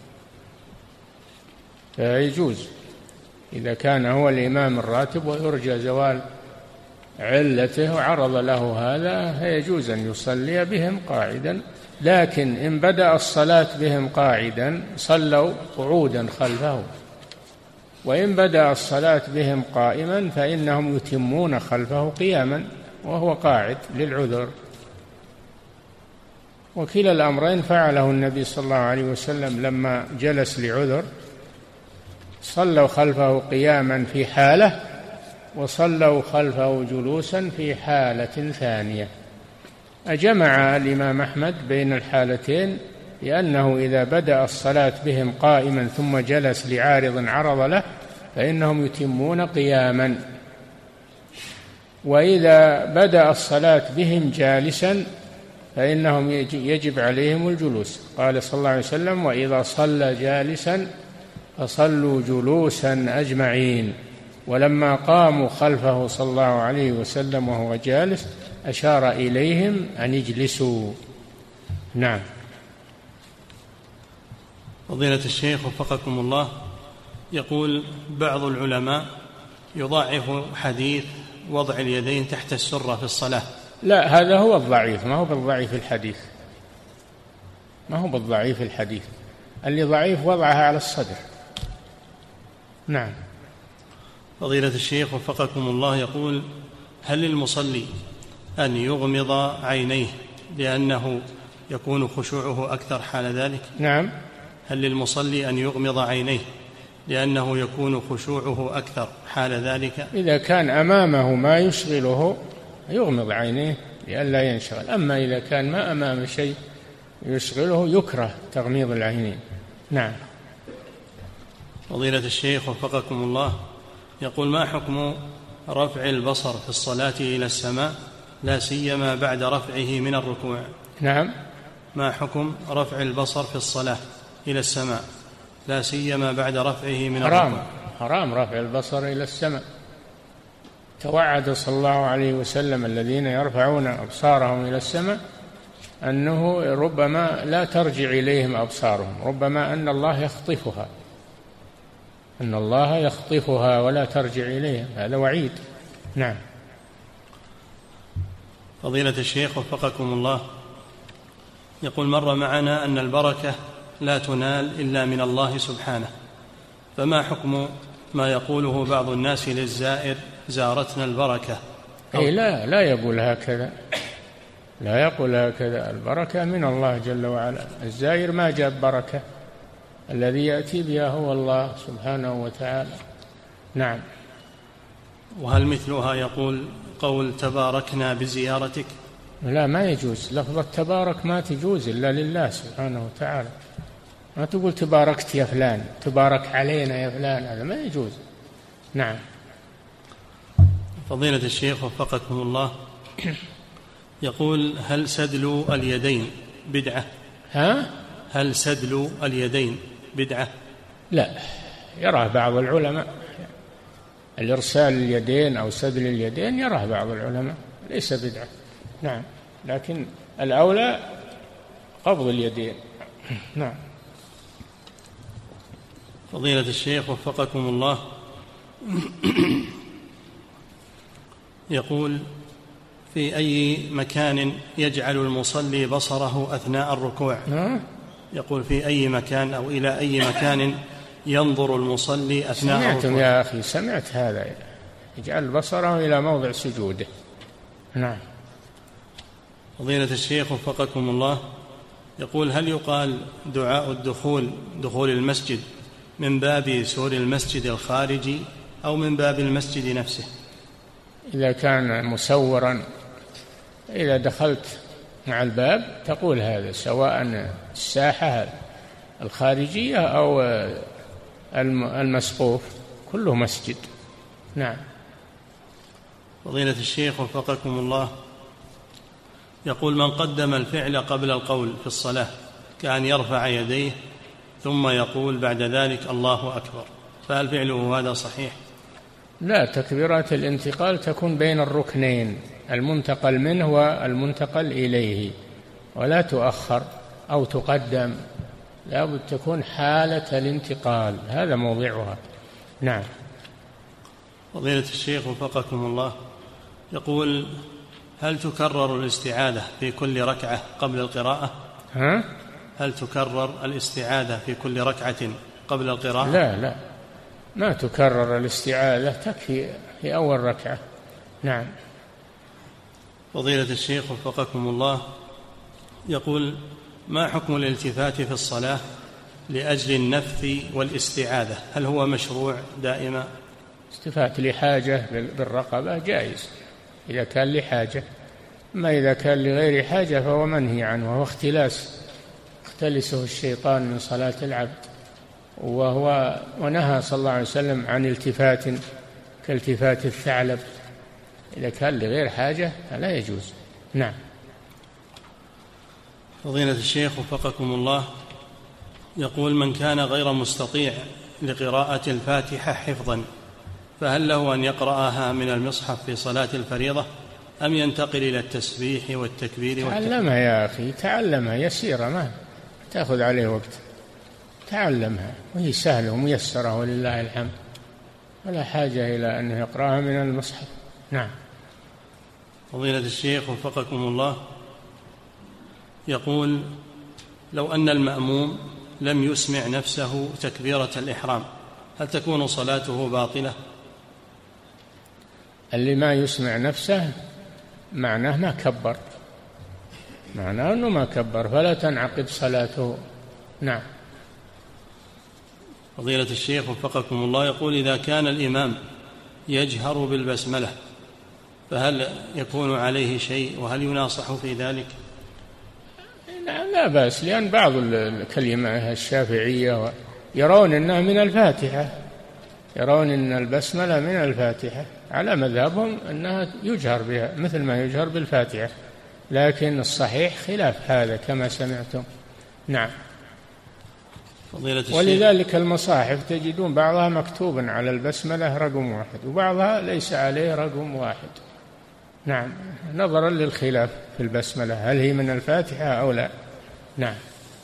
فيجوز إذا كان هو الإمام الراتب ويرجى زوال علته وعرض له هذا فيجوز أن يصلي بهم قاعدا، لكن إن بدأ الصلاة بهم قاعدا صلوا قعودا خلفه، وإن بدأ الصلاة بهم قائما فإنهم يتمون خلفه قياما وهو قاعد للعذر. وكلا الأمرين فعله النبي صلى الله عليه وسلم لما جلس لعذر، صلوا خلفه قياما في حالة وصلوا خلفه جلوسا في حالة ثانية. أجمع الإمام أحمد بين الحالتين، لأنه إذا بدأ الصلاة بهم قائما ثم جلس لعارض عرض له فإنهم يتمون قياما، وإذا بدأ الصلاة بهم جالسا فإنهم يجب عليهم الجلوس. قال صلى الله عليه وسلم: وإذا صلى جالسا فصلوا جلوسا أجمعين. ولما قاموا خلفه صلى الله عليه وسلم وهو جالس أشار إليهم أن يجلسوا. نعم. فضيلة الشيخ وفقكم الله، يقول بعض العلماء يضاعف حديث وضع اليدين تحت السرة في الصلاة. لا، هذا هو الضعيف، ما هو بالضعيف الحديث، ما هو بالضعيف الحديث، اللي ضعيف وضعها على الصدر. نعم. فضيلة الشيخ وفقكم الله، يقول هل للمصلي أن يغمض عينيه لأنه يكون خشوعه أكثر حال ذلك؟ نعم. هل للمصلي أن يغمض عينيه لأنه يكون خشوعه أكثر حال ذلك؟ إذا كان أمامه ما يشغله يغمض عينيه لئلا ينشغل، أما إذا كان ما أمامه شيء يشغله يكره تغميض العينين. نعم. فضيلة الشيخ وفقكم الله، يقول: ما حكم رفع البصر في الصلاة إلى السماء لا سيما بعد رفعه من الركوع؟ نعم. ما حكم رفع البصر في الصلاة إلى السماء لا سيما بعد رفعه من حرام. الركوع؟ حرام رفع البصر إلى السماء. توعد صلى الله عليه وسلم الذين يرفعون أبصارهم إلى السماء أنه ربما لا ترجع إليهم أبصارهم، ربما أن الله يخطفها أن الله يخطفها ولا ترجع إليهم، هذا وعيد. نعم. فضيلة الشيخ وفقكم الله، يقول: مر معنا أن البركة لا تنال إلا من الله سبحانه، فما حكم ما يقوله بعض الناس للزائر: زارتنا البركة؟ أي لا لا يقول هكذا، لا يقول هكذا، البركة من الله جل وعلا، الزائر ما جاب بركة، الذي يأتي بها هو الله سبحانه وتعالى. نعم. وهل مثلها يقول قول: تباركنا بزيارتك؟ لا، ما يجوز، لفظة تبارك ما تجوز إلا لله سبحانه وتعالى، ما تقول تباركت يا فلان، تبارك علينا يا فلان، هذا ما يجوز. نعم. فضيلة الشيخ وفقكم الله، يقول: هل سدل اليدين بدعة؟ ها؟ هل سدل اليدين بدعة؟ لا، يراه بعض العلماء الإرسال اليدين أو سدل اليدين، يراه بعض العلماء ليس بدعة. نعم، لكن الأولى قبض اليدين. نعم. فضيلة الشيخ وفقكم الله، يقول: في أي مكان يجعل المصلي بصره أثناء الركوع؟ يقول: في أي مكان أو إلى أي مكان ينظر المصلي أثناء الركوع؟ سمعتم يا أخي، سمعت هذا، يجعل بصره إلى موضع سجوده. نعم. فضيلة الشيخ وفقكم الله، يقول: هل يقال دعاء الدخول دخول المسجد من باب سور المسجد الخارجي أو من باب المسجد نفسه؟ إذا كان مسورا، إذا دخلت مع الباب تقول هذا، سواء الساحة الخارجية أو المسقوف كله مسجد. نعم. فضيلة الشيخ وفقكم الله، يقول: من قدم الفعل قبل القول في الصلاة كأن يرفع يديه ثم يقول بعد ذلك الله أكبر، فهل فعله هذا صحيح؟ لا، تكبيرات الانتقال تكون بين الركنين، المنتقل منه والمنتقل إليه، ولا تؤخر أو تقدم، لا بد تكون حالة الانتقال، هذا موضعها. نعم. فضيلة الشيخ وفقكم الله، يقول: هل تكرر الاستعاذة في كل ركعة قبل القراءة؟ ها؟ هل تكرر الاستعاذة في كل ركعة قبل القراءة؟ لا لا، ما تكرر الاستعاذة، تكفي في أول ركعة. نعم. فضيلة الشيخ وفقكم الله، يقول: ما حكم الالتفات في الصلاة لأجل النفث والاستعاذة؟ هل هو مشروع دائما؟ التفات لحاجة بالرقبة جائز إذا كان لحاجة، ما إذا كان لغير حاجة فهو منهي عنه، وهو اختلاس اختلسه الشيطان من صلاة العبد، وهو ونهى صلى الله عليه وسلم عن التفات كالتفات الثعلب، إذا كان لغير حاجة فلا يجوز. نعم. فضيلة الشيخ وفقكم الله، يقول: من كان غير مستطيع لقراءة الفاتحة حفظا فهل له أن يقرأها من المصحف في صلاة الفريضة أم ينتقل إلى التسبيح والتكبير والتكبير؟ تعلمها يا أخي، تعلمها، يسيرة، ما تأخذ عليه وقت، تعلمها وهي سهلة وميسرة ولله الحمد، ولا حاجة إلى أن يقرأها من المصحف. نعم. فضيلة الشيخ وفقكم الله، يقول: لو أن المأموم لم يسمع نفسه تكبيرة الإحرام هل تكون صلاته باطلة؟ اللي ما يسمع نفسه معناه ما كبر، معناه أنه ما كبر، فلا تنعقد صلاته. نعم. فضيلة الشيخ وفقكم الله، يقول إذا كان الإمام يجهر بالبسملة فهل يكون عليه شيء وهل يناصح في ذلك؟ لا بأس، لأن بعض الكلمات الشافعية يرون أنها من الفاتحة، يرون أن البسملة من الفاتحة، على مذهبهم أنها يجهر بها مثل ما يجهر بالفاتحة، لكن الصحيح خلاف هذا كما سمعتم. نعم. ولذلك المصاحف تجدون بعضها مكتوبا على البسملة رقم واحد وبعضها ليس عليه رقم واحد. نعم، نظرا للخلاف في البسملة هل هي من الفاتحة أو لا. نعم.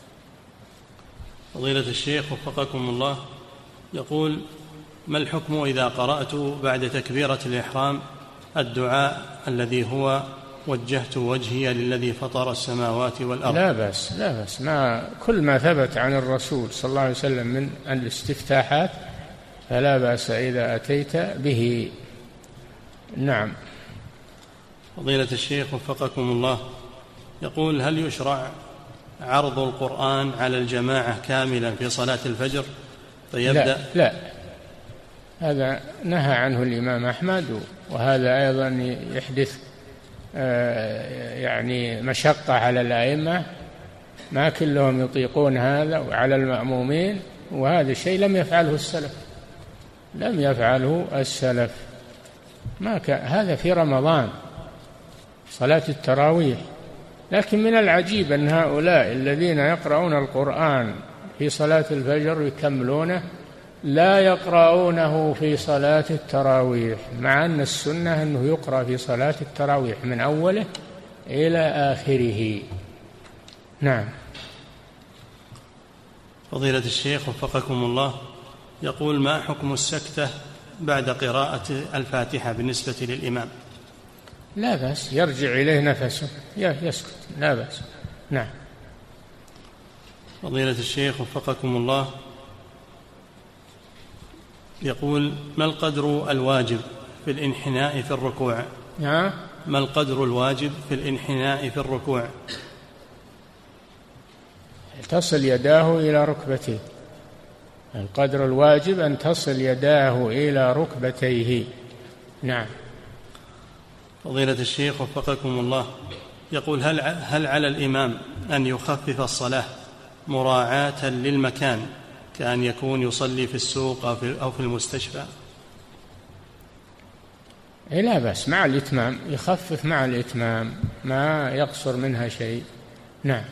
فضيلة الشيخ وفقكم الله، يقول ما الحكم إذا قرأت بعد تكبيرة الإحرام الدعاء الذي هو وجهت وجهي للذي فطر السماوات والأرض؟ لا بأس، لا بأس، ما كل ما ثبت عن الرسول صلى الله عليه وسلم من الاستفتاحات فلا بأس إذا أتيت به. نعم. فضيلة الشيخ وفقكم الله، يقول هل يشرع عرض القرآن على الجماعة كاملا في صلاة الفجر فيبدأ؟ لا, لا، هذا نهى عنه الإمام أحمد، وهذا أيضا يحدث يعني مشقة على الأئمة، ما كلهم يطيقون هذا، وعلى المأمومين، وهذا الشيء لم يفعله السلف، لم يفعله السلف. ما كان هذا في رمضان صلاة التراويح، لكن من العجيب أن هؤلاء الذين يقرؤون القرآن في صلاة الفجر ويكملونه لا يقرؤونه في صلاة التراويح، مع أن السنة أنه يقرأ في صلاة التراويح من أوله إلى آخره. نعم. فضيلة الشيخ وفقكم الله، يقول ما حكم السكتة بعد قراءة الفاتحة بالنسبة للإمام؟ لا بأس، يرجع إليه نفسه يسكت، لا بأس. نعم. فضيلة الشيخ وفقكم الله، يقول ما القدر الواجب في الانحناء في الركوع؟ نعم. ما القدر الواجب في الانحناء في الركوع؟ تصل يداه إلى ركبتيه، القدر الواجب أن تصل يداه إلى ركبتيه. نعم. فضيلة الشيخ وفقكم الله، يقول هل هل على الإمام أن يخفف الصلاة مراعاة للمكان كأن يكون يصلي في السوق أو في المستشفى؟ إيه لا بأس، مع الإتمام يخفف، مع الإتمام ما يقصر منها شيء. نعم.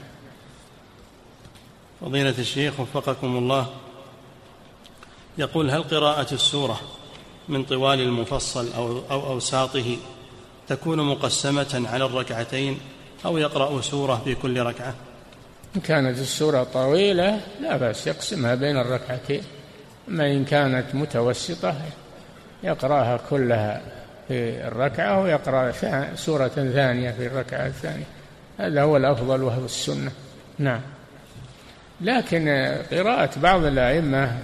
فضيلة الشيخ وفقكم الله، يقول هل قراءة السورة من طوال المفصل أو, أو أوساطه تكون مقسمة على الركعتين أو يقرأ سورة في كل ركعة؟ إن كانت السورة طويلة لا بأس يقسمها بين الركعتين، أما إن كانت متوسطة يقرأها كلها في الركعة ويقرأ سورة ثانية في الركعة الثانية، هذا هو الأفضل وهو السنة. نعم. لكن قراءة بعض الأئمة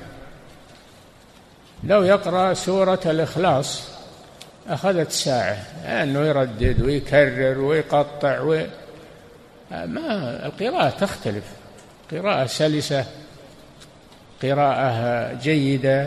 لو يقرأ سورة الإخلاص أخذت ساعة، أنه يردد ويكرر ويقطع و... ما القراءة تختلف، قراءة سلسة، قراءة جيدة،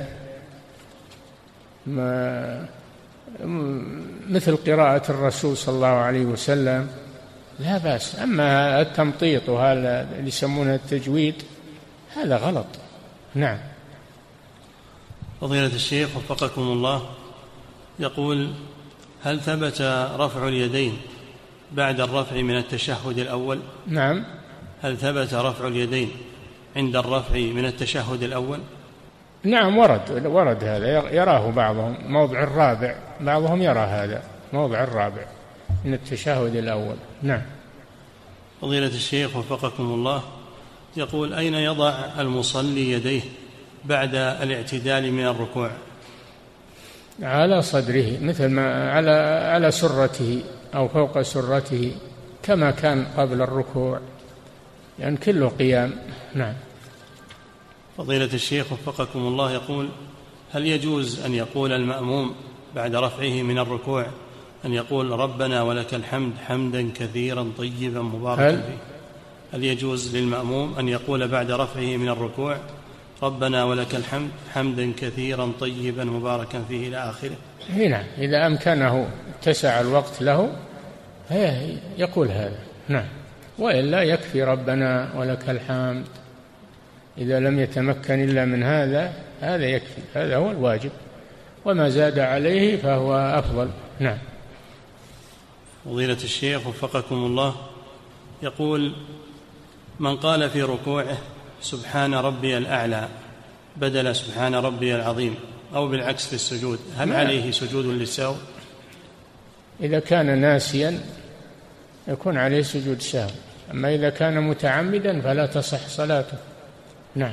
ما مثل قراءة الرسول صلى الله عليه وسلم، لا بأس. أما التمطيط وهذا اللي يسمونه التجويد هذا غلط. نعم. فضيلة الشيخ وفقكم الله، يقول هل ثبت رفع اليدين بعد الرفع من التشهد الأول؟ نعم. هل ثبت رفع اليدين عند الرفع من التشهد الأول؟ نعم، ورد ورد هذا، يراه بعضهم موضع الرابع، بعضهم يرى هذا موضع الرابع من التشهد الأول. نعم. فضيلة الشيخ وفقكم الله، يقول أين يضع المصلي يديه بعد الاعتدال من الركوع؟ على صدره، مثل ما على على سرته أو فوق سرته كما كان قبل الركوع، لأن يعني كله قيام. نعم. فضيلة الشيخ وفقكم الله، يقول هل يجوز أن يقول المأموم بعد رفعه من الركوع أن يقول ربنا ولك الحمد حمدا كثيرا طيبا مباركا فيه؟ هل يجوز للمأموم أن يقول بعد رفعه من الركوع ربنا ولك الحمد حمدا كثيرا طيبا مباركا فيه إلى آخره؟ نعم، إذا أمكنه اتسع الوقت له يقول هذا، نعم، وإلا يكفي ربنا ولك الحمد. إذا لم يتمكن إلا من هذا هذا يكفي، هذا هو الواجب، وما زاد عليه فهو أفضل. نعم. فضيلة الشيخ وفقكم الله، يقول: من قال في ركوعه سبحان ربي الأعلى بدل سبحان ربي العظيم، أو بالعكس في السجود، هل عليه سجود للسهو؟ إذا كان ناسيا يكون عليه سجود سهو، أما إذا كان متعمدا فلا تصح صلاته. نعم.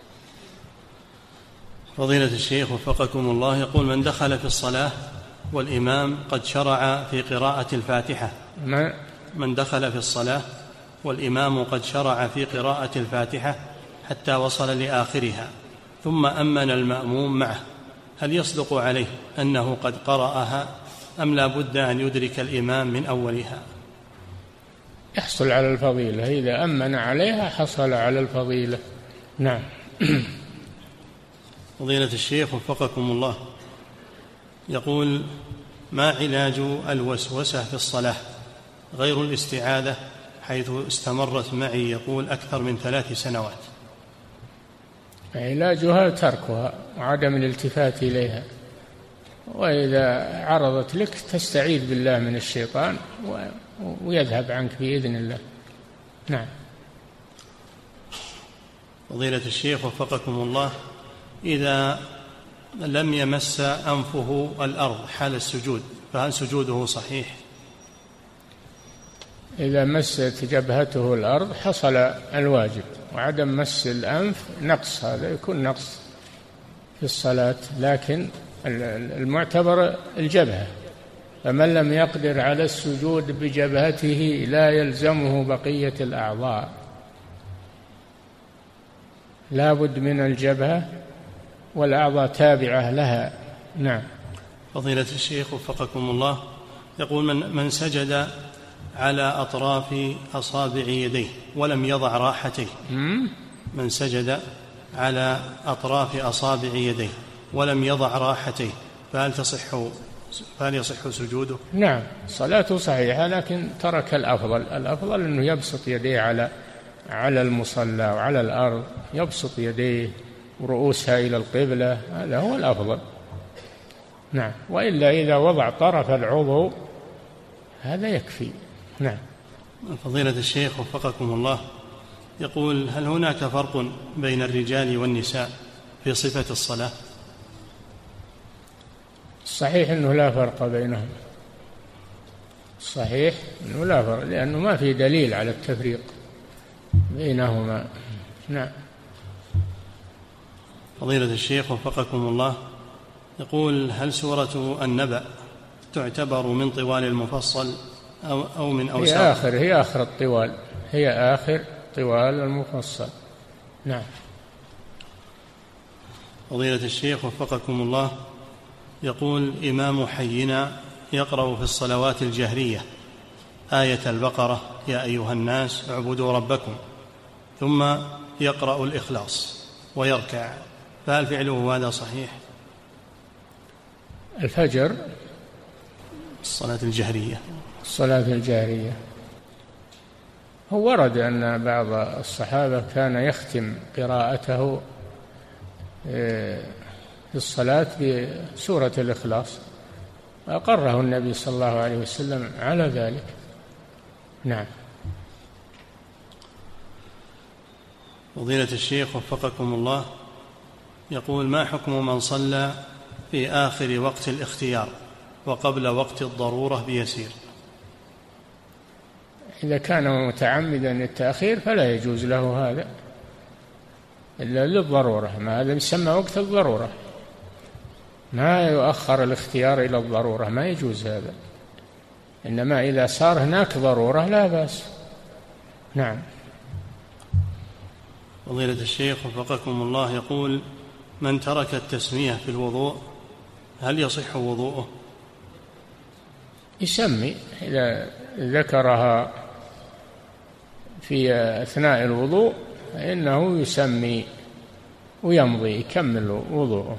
فضيلة الشيخ وفقكم الله، يقول: من دخل في الصلاة والإمام قد شرع في قراءة الفاتحة ما من دخل في الصلاة والإمام قد شرع في قراءة الفاتحة حتى وصل لآخرها، ثم أمن المأموم معه، هل يصدق عليه أنه قد قرأها أم لا بد أن يدرك الإمام من أولها؟ يحصل على الفضيلة، إذا أمن عليها حصل على الفضيلة. نعم. فضيلة الشيخ وفقكم الله، يقول: ما علاج الوسوسة في الصلاة غير الاستعاذة، حيث استمرت معي يقول أكثر من ثلاث سنوات؟ علاجها تركها وعدم الالتفات إليها، وإذا عرضت لك تستعيذ بالله من الشيطان ويذهب عنك بإذن الله. نعم. فضيلة الشيخ وفقكم الله، إذا لم يمس أنفه الأرض حال السجود فهل سجوده صحيح؟ إذا مست جبهته الأرض حصل الواجب، وعدم مس الأنف نقص، هذا يكون نقص في الصلاة، لكن المعتبر الجبهة، فمن لم يقدر على السجود بجبهته لا يلزمه بقية الأعضاء، لا بد من الجبهة والأعضاء تابعة لها. نعم. فضيلة الشيخ وفقكم الله، يقول: من, من سجد على أطراف أصابع يديه ولم يضع راحتيه من سجد على أطراف أصابع يديه ولم يضع راحتيه فهل تصح فهل يصح سجوده؟ نعم، صلاته صحيحة، لكن ترك الأفضل. الأفضل أنه يبسط يديه على على المصلى وعلى الأرض، يبسط يديه ورؤوسها إلى القبلة، هذا هو الأفضل. نعم، وإلا إذا وضع طرف العضو هذا يكفي. نعم. فضيلة الشيخ وفقكم الله، يقول: هل هناك فرق بين الرجال والنساء في صفة الصلاة؟ الصحيح أنه لا فرق بينهم، الصحيح أنه لا فرق، لأنه ما في دليل على التفريق بينهما. نعم. فضيلة الشيخ وفقكم الله، يقول: هل سورة النبأ تعتبر من طوال المفصل أو, أو من أوساط؟ هي آخر هي آخر الطوال هي آخر طوال المفصل. نعم. فضيلة الشيخ وفقكم الله، يقول: إمام حينا يقرأ في الصلوات الجهرية آية البقرة يا أيها الناس اعبدوا ربكم، ثم يقرأ الإخلاص ويركع، فهل فعله هذا صحيح؟ الفجر الصلاة الجهرية الصلاة الجهرية هو ورد أن بعض الصحابة كان يختم قراءته في الصلاة بسورة الإخلاص، أقره النبي صلى الله عليه وسلم على ذلك. نعم. فضيلة الشيخ وفقكم الله، يقول: ما حكم من صلى في آخر وقت الاختيار وقبل وقت الضرورة بيسير؟ إذا كان متعمدا التأخير فلا يجوز له هذا إلا للضرورة، ما هذا يسمى وقت الضرورة، ما يؤخر الاختيار إلى الضرورة، ما يجوز هذا، إنما إذا صار هناك ضرورة لا بأس. نعم. فضيلة الشيخ وفقكم الله، يقول: من ترك التسمية في الوضوء هل يصح وضوءه؟ يسمي إذا ذكرها في أثناء الوضوء فإنه يسمي، ويمضي يكمل وضوءه.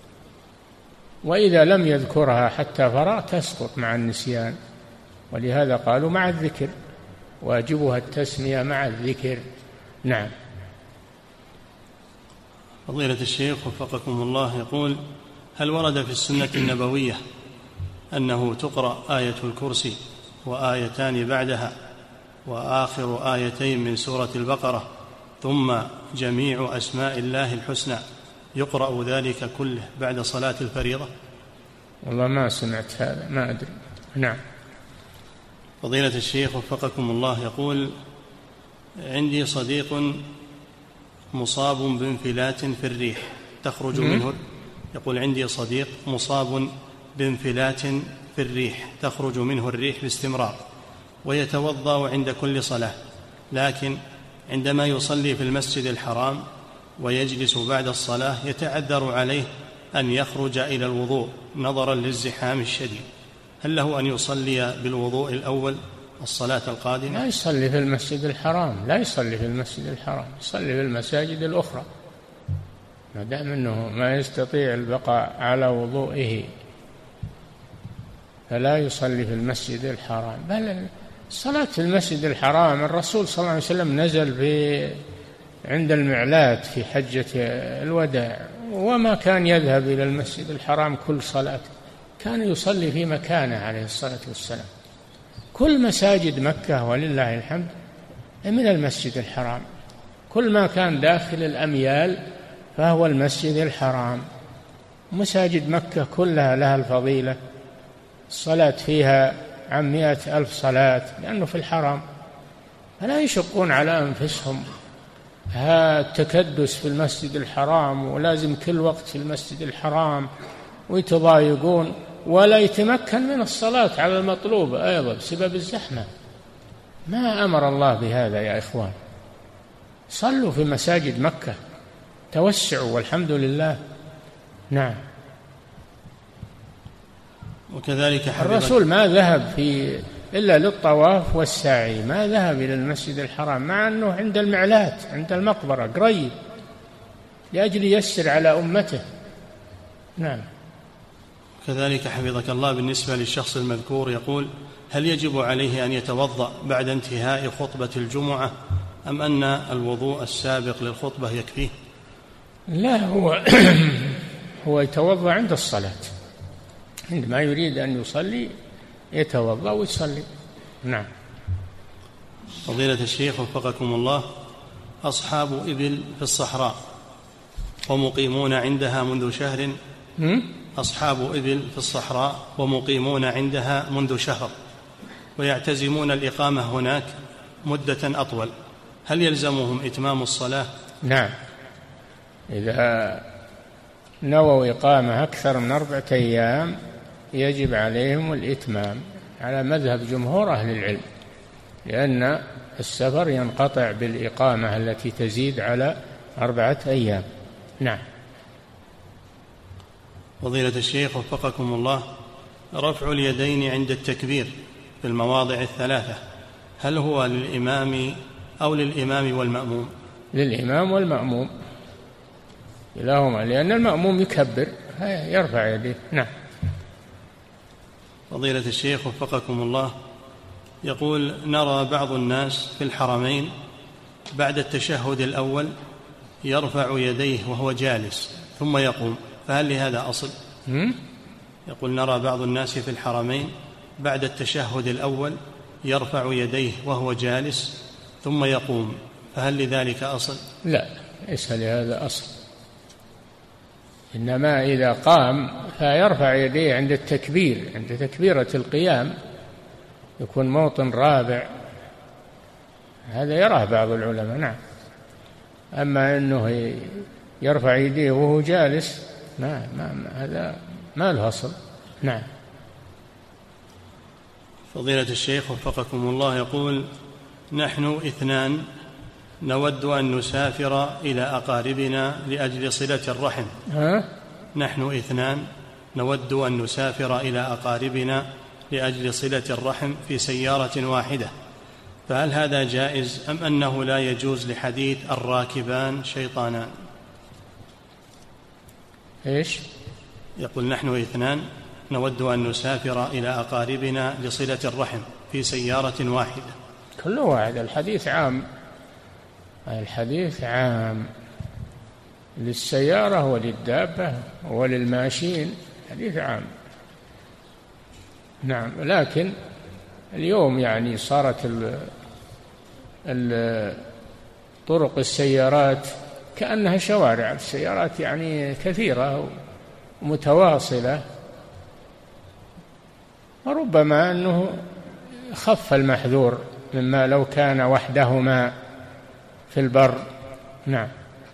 وإذا لم يذكرها حتى فرغ تسقط مع النسيان، ولهذا قالوا مع الذكر، واجبها التسمية مع الذكر. نعم. فضيلة الشيخ وفقكم الله يقول: هل ورد في السنة النبوية أنه تقرأ آية الكرسي وآيتان بعدها وآخر آيتين من سورة البقرة ثم جميع أسماء الله الحسنى يقرأ ذلك كله بعد صلاة الفريضة؟ والله ما سمعت هذا، ما أدري. نعم. فضيلة الشيخ وفقكم الله يقول: عندي صديق مصاب بانفلات في الريح تخرج منه يقول عندي صديق مصاب بانفلات في الريح تخرج منه الريح باستمرار، ويتوضأ عند كل صلاة، لكن عندما يصلي في المسجد الحرام ويجلس بعد الصلاة يتعذر عليه أن يخرج إلى الوضوء نظرا للزحام الشديد، هل له أن يصلي بالوضوء الأول الصلاة القادمة؟ لا يصلي في المسجد الحرام، لا يصلي في المسجد الحرام، يصلي في المساجد الأخرى ما دام أنه ما يستطيع البقاء على وضوئه، فلا يصلي في المسجد الحرام. بل الصلاة في المسجد الحرام الرسول صلى الله عليه وسلم نزل في عند المعلات في حجة الوداع، وما كان يذهب إلى المسجد الحرام كل صلاة، كان يصلي في مكانه عليه الصلاة والسلام. كل مساجد مكة ولله الحمد من المسجد الحرام، كل ما كان داخل الأميال فهو المسجد الحرام. مساجد مكة كلها لها الفضيلة، الصلاة فيها عن مئة ألف صلاة لأنه في الحرام، فلا يشقون على أنفسهم ها التكدس في المسجد الحرام ولازم كل وقت في المسجد الحرام ويتضايقون، ولا يتمكن من الصلاة على المطلوب أيضا بسبب الزحمة. ما أمر الله بهذا يا إخوان، صلوا في مساجد مكة، توسعوا والحمد لله. نعم. وكذلك الرسول ما ذهب في إلا للطواف والسعي، ما ذهب إلى المسجد الحرام مع أنه عند المعلات عند المقبرة قريب، لأجل يسر على أمته. نعم. كذلك حفظك الله بالنسبة للشخص المذكور يقول: هل يجب عليه أن يتوضأ بعد انتهاء خطبة الجمعة أم أن الوضوء السابق للخطبة يكفيه؟ لا، هو هو يتوضأ عند الصلاة، عندما يريد أن يصلي يتوضأ ويصلي. نعم. فضيلة الشيخ وفقكم الله: أصحاب إبل في الصحراء ومقيمون عندها منذ شهر أصحاب إبل في الصحراء ومقيمون عندها منذ شهر ويعتزمون الإقامة هناك مدة أطول، هل يلزمهم إتمام الصلاة؟ نعم، إذا نووا إقامة أكثر من أربعة أيام يجب عليهم الإتمام على مذهب جمهور أهل العلم، لأن السفر ينقطع بالإقامة التي تزيد على أربعة أيام. نعم. فضيلة الشيخ وفقكم الله: رفع اليدين عند التكبير في المواضع الثلاثة هل هو للإمام أو للإمام والمأموم؟ للإمام والمأموم كلاهما، لأن المأموم يكبر يرفع يديه. نعم. فضيلة الشيخ وفقكم الله يقول: نرى بعض الناس في الحرمين بعد التشهد الأول يرفع يديه وهو جالس ثم يقوم، فهل لهذا أصل؟ يقول: نرى بعض الناس في الحرمين بعد التشهد الأول يرفع يديه وهو جالس ثم يقوم، فهل لذلك أصل؟ لا، ليس لهذا أصل، إنما إذا قام فيرفع يديه عند التكبير، عند تكبيرة القيام يكون موطن رابع، هذا يراه بعض العلماء. نعم. أما أنه يرفع يديه وهو جالس ما, ما هذا ما له أصل. نعم. فضيلة الشيخ وفقكم الله يقول: نحن اثنان نود أن نسافر إلى أقاربنا لأجل صلة الرحم. ها؟ نحن اثنان نود أن نسافر إلى أقاربنا لأجل صلة الرحم في سيارة واحدة، فهل هذا جائز أم أنه لا يجوز لحديث الراكبان شيطانان؟ إيش؟ يقول نحن اثنان نود أن نسافر إلى أقاربنا لصلة الرحم في سيارة واحدة. كل واحد. الحديث عام، الحديث عام للسيارة وللدابة وللماشين، حديث عام. نعم. لكن اليوم يعني صارت ال ال طرق السيارات كأنها شوارع، السيارات يعني كثيرة ومتواصلة، وربما أنه خف المحذور مما لو كان وحدهما في البر. نعم.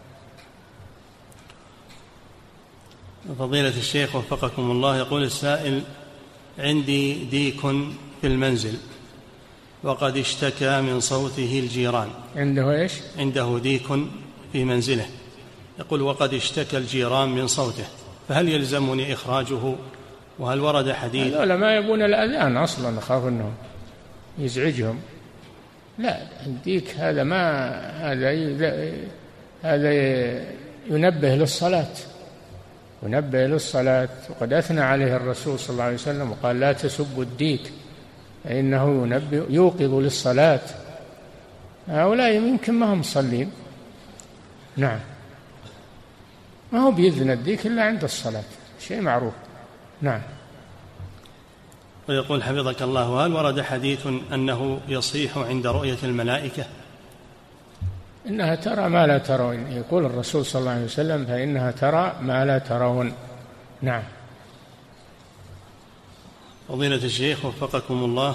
فضيلة الشيخ وفقكم الله، يقول السائل: عندي ديك في المنزل وقد اشتكى من صوته الجيران. عنده إيش؟ عنده ديك في منزله، يقول وقد اشتكى الجيران من صوته، فهل يلزمني إخراجه؟ وهل ورد حديث؟ هذول ما يبون الأذان أصلا، أخاف أنه يزعجهم. لا، الديك هذا ما هذا هذا ينبه للصلاة، ينبه للصلاة، وقد أثنى عليه الرسول صلى الله عليه وسلم وقال: لا تسبوا الديك فإنه ينبه يوقظ للصلاة. هؤلاء يمكن ما هم مصلين. نعم. ما هو بيذن الديك إلا عند الصلاة، شيء معروف. نعم. ويقول حفظك الله: هل ورد حديث أنه يصيح عند رؤية الملائكة؟ إنها ترى ما لا ترون، يقول الرسول صلى الله عليه وسلم: فإنها ترى ما لا ترون. نعم. فضيلة الشيخ وفقكم الله،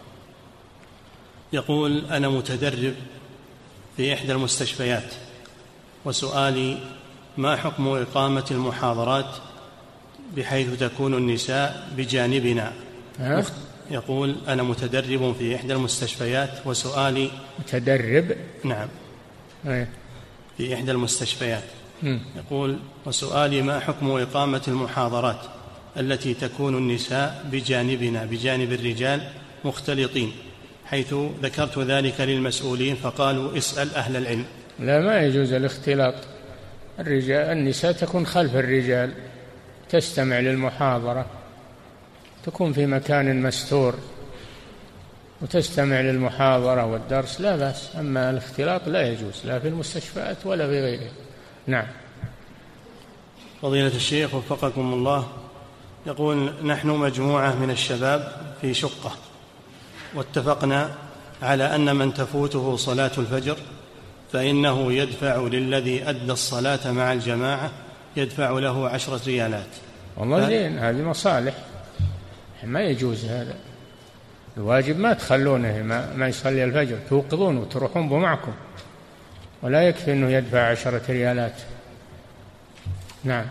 يقول: أنا متدرب في إحدى المستشفيات، وسؤالي: ما حكم إقامة المحاضرات بحيث تكون النساء بجانبنا؟ ها؟ يقول: أنا متدرب في إحدى المستشفيات، وسؤالي... متدرب؟ نعم. أيه. في إحدى المستشفيات. م. يقول: وسؤالي: ما حكم إقامة المحاضرات التي تكون النساء بجانبنا بجانب الرجال مختلطين، حيث ذكرت ذلك للمسؤولين فقالوا: اسأل أهل العلم. لا، ما يجوز الاختلاط. الرجال النساء تكون خلف الرجال، تستمع للمحاضرة، تكون في مكان مستور وتستمع للمحاضرة والدرس، لا بأس. أما الاختلاط لا يجوز، لا في المستشفيات ولا في غيره. نعم. فضيلة الشيخ وفقكم الله، يقول: نحن مجموعة من الشباب في شقة، واتفقنا على أن من تفوته صلاة الفجر فإنه يدفع للذي أدى الصلاة مع الجماعة يدفع له عشرة ريالات. والله زين، هذه مصالح، ما يجوز هذا. الواجب ما تخلونه ما, ما يصلي الفجر، توقظون وتروحون بمعكم، ولا يكفي أنه يدفع عشرة ريالات. نعم.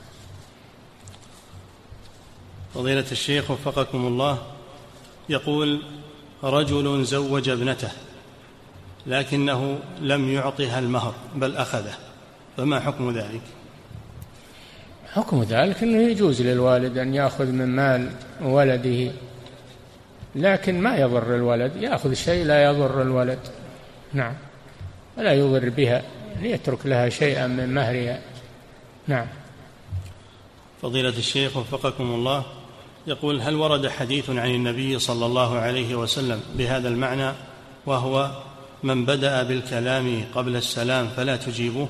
فضيلة الشيخ وفقكم الله، يقول: رجل زوج ابنته لكنه لم يعطها المهر بل أخذه، فما حكم ذلك؟ حكم ذلك أنه يجوز للوالد أن يأخذ من مال ولده، لكن ما يضر الولد، يأخذ شيء لا يضر الولد. نعم. ولا يضر بها، ليترك لها شيئا من مهرها. نعم. فضيلة الشيخ وفقكم الله، يقول: هل ورد حديث عن النبي صلى الله عليه وسلم بهذا المعنى، وهو: من بدأ بالكلام قبل السلام فلا تجيبوه؟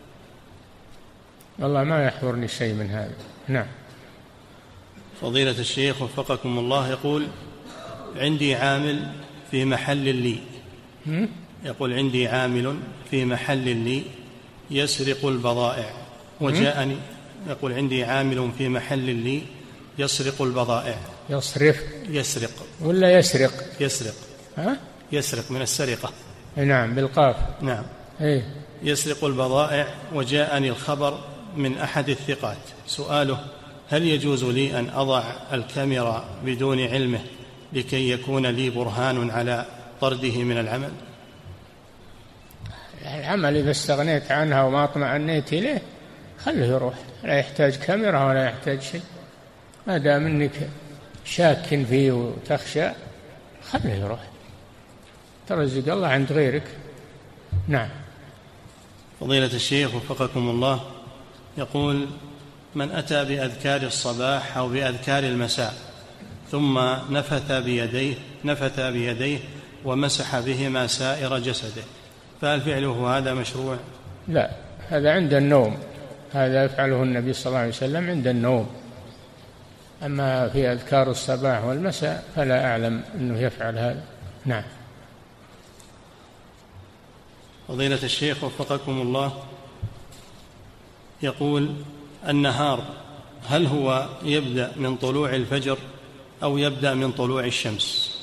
والله ما يحضرني شيء من هذا. نعم. فضيلة الشيخ وفقكم الله، يقول: عندي عامل في محل لي يقول عندي عامل في محل لي يسرق البضائع وجاءني يقول عندي عامل في محل لي يسرق البضائع. يصرف يسرق ولا يسرق؟ يسرق. ها؟ يسرق من السرقة. نعم، بالقاف. نعم. إيه؟ يسرق البضائع، وجاءني الخبر من أحد الثقات. سؤاله: هل يجوز لي أن أضع الكاميرا بدون علمه لكي يكون لي برهان على طرده من العمل؟ العمل إذا استغنيت عنها وما اطمأنيت إليه خله يروح، لا يحتاج كاميرا ولا يحتاج شيء، ما دام أنك شاك فيه وتخشى خله يروح، ترزق الله عند غيرك. نعم. فضيلة الشيخ وفقكم الله، يقول: من أتى بأذكار الصباح أو بأذكار المساء ثم نفث بيديه نفث بيديه ومسح بهما سائر جسده، فهل فعله هذا مشروع؟ لا، هذا عند النوم، هذا يفعله النبي صلى الله عليه وسلم عند النوم. أما في أذكار الصباح والمساء فلا أعلم أنه يفعل هذا. نعم. فضيلة الشيخ وفقكم الله، يقول: النهار هل هو يبدأ من طلوع الفجر أو يبدأ من طلوع الشمس؟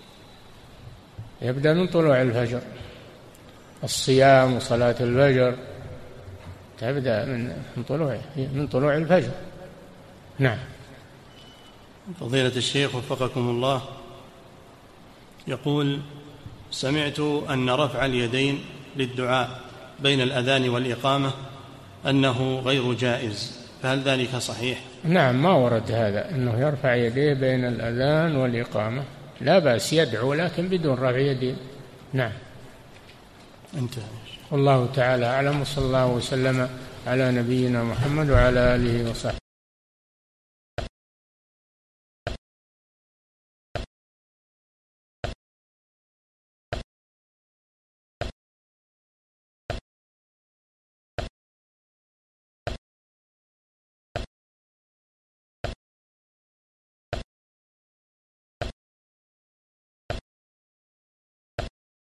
يبدأ من طلوع الفجر. الصيام وصلاة الفجر تبدأ من طلوع من طلوع الفجر. نعم. فضيلة الشيخ وفقكم الله، يقول: سمعت أن رفع اليدين للدعاء بين الأذان والإقامة أنه غير جائز، فهل ذلك صحيح؟ نعم، ما ورد هذا أنه يرفع يديه بين الأذان والإقامة، لا بأس يدعو لكن بدون رفع يدين. نعم. انتهى. والله تعالى أعلم، وصلى الله وسلم على نبينا محمد وعلى آله وصحبه.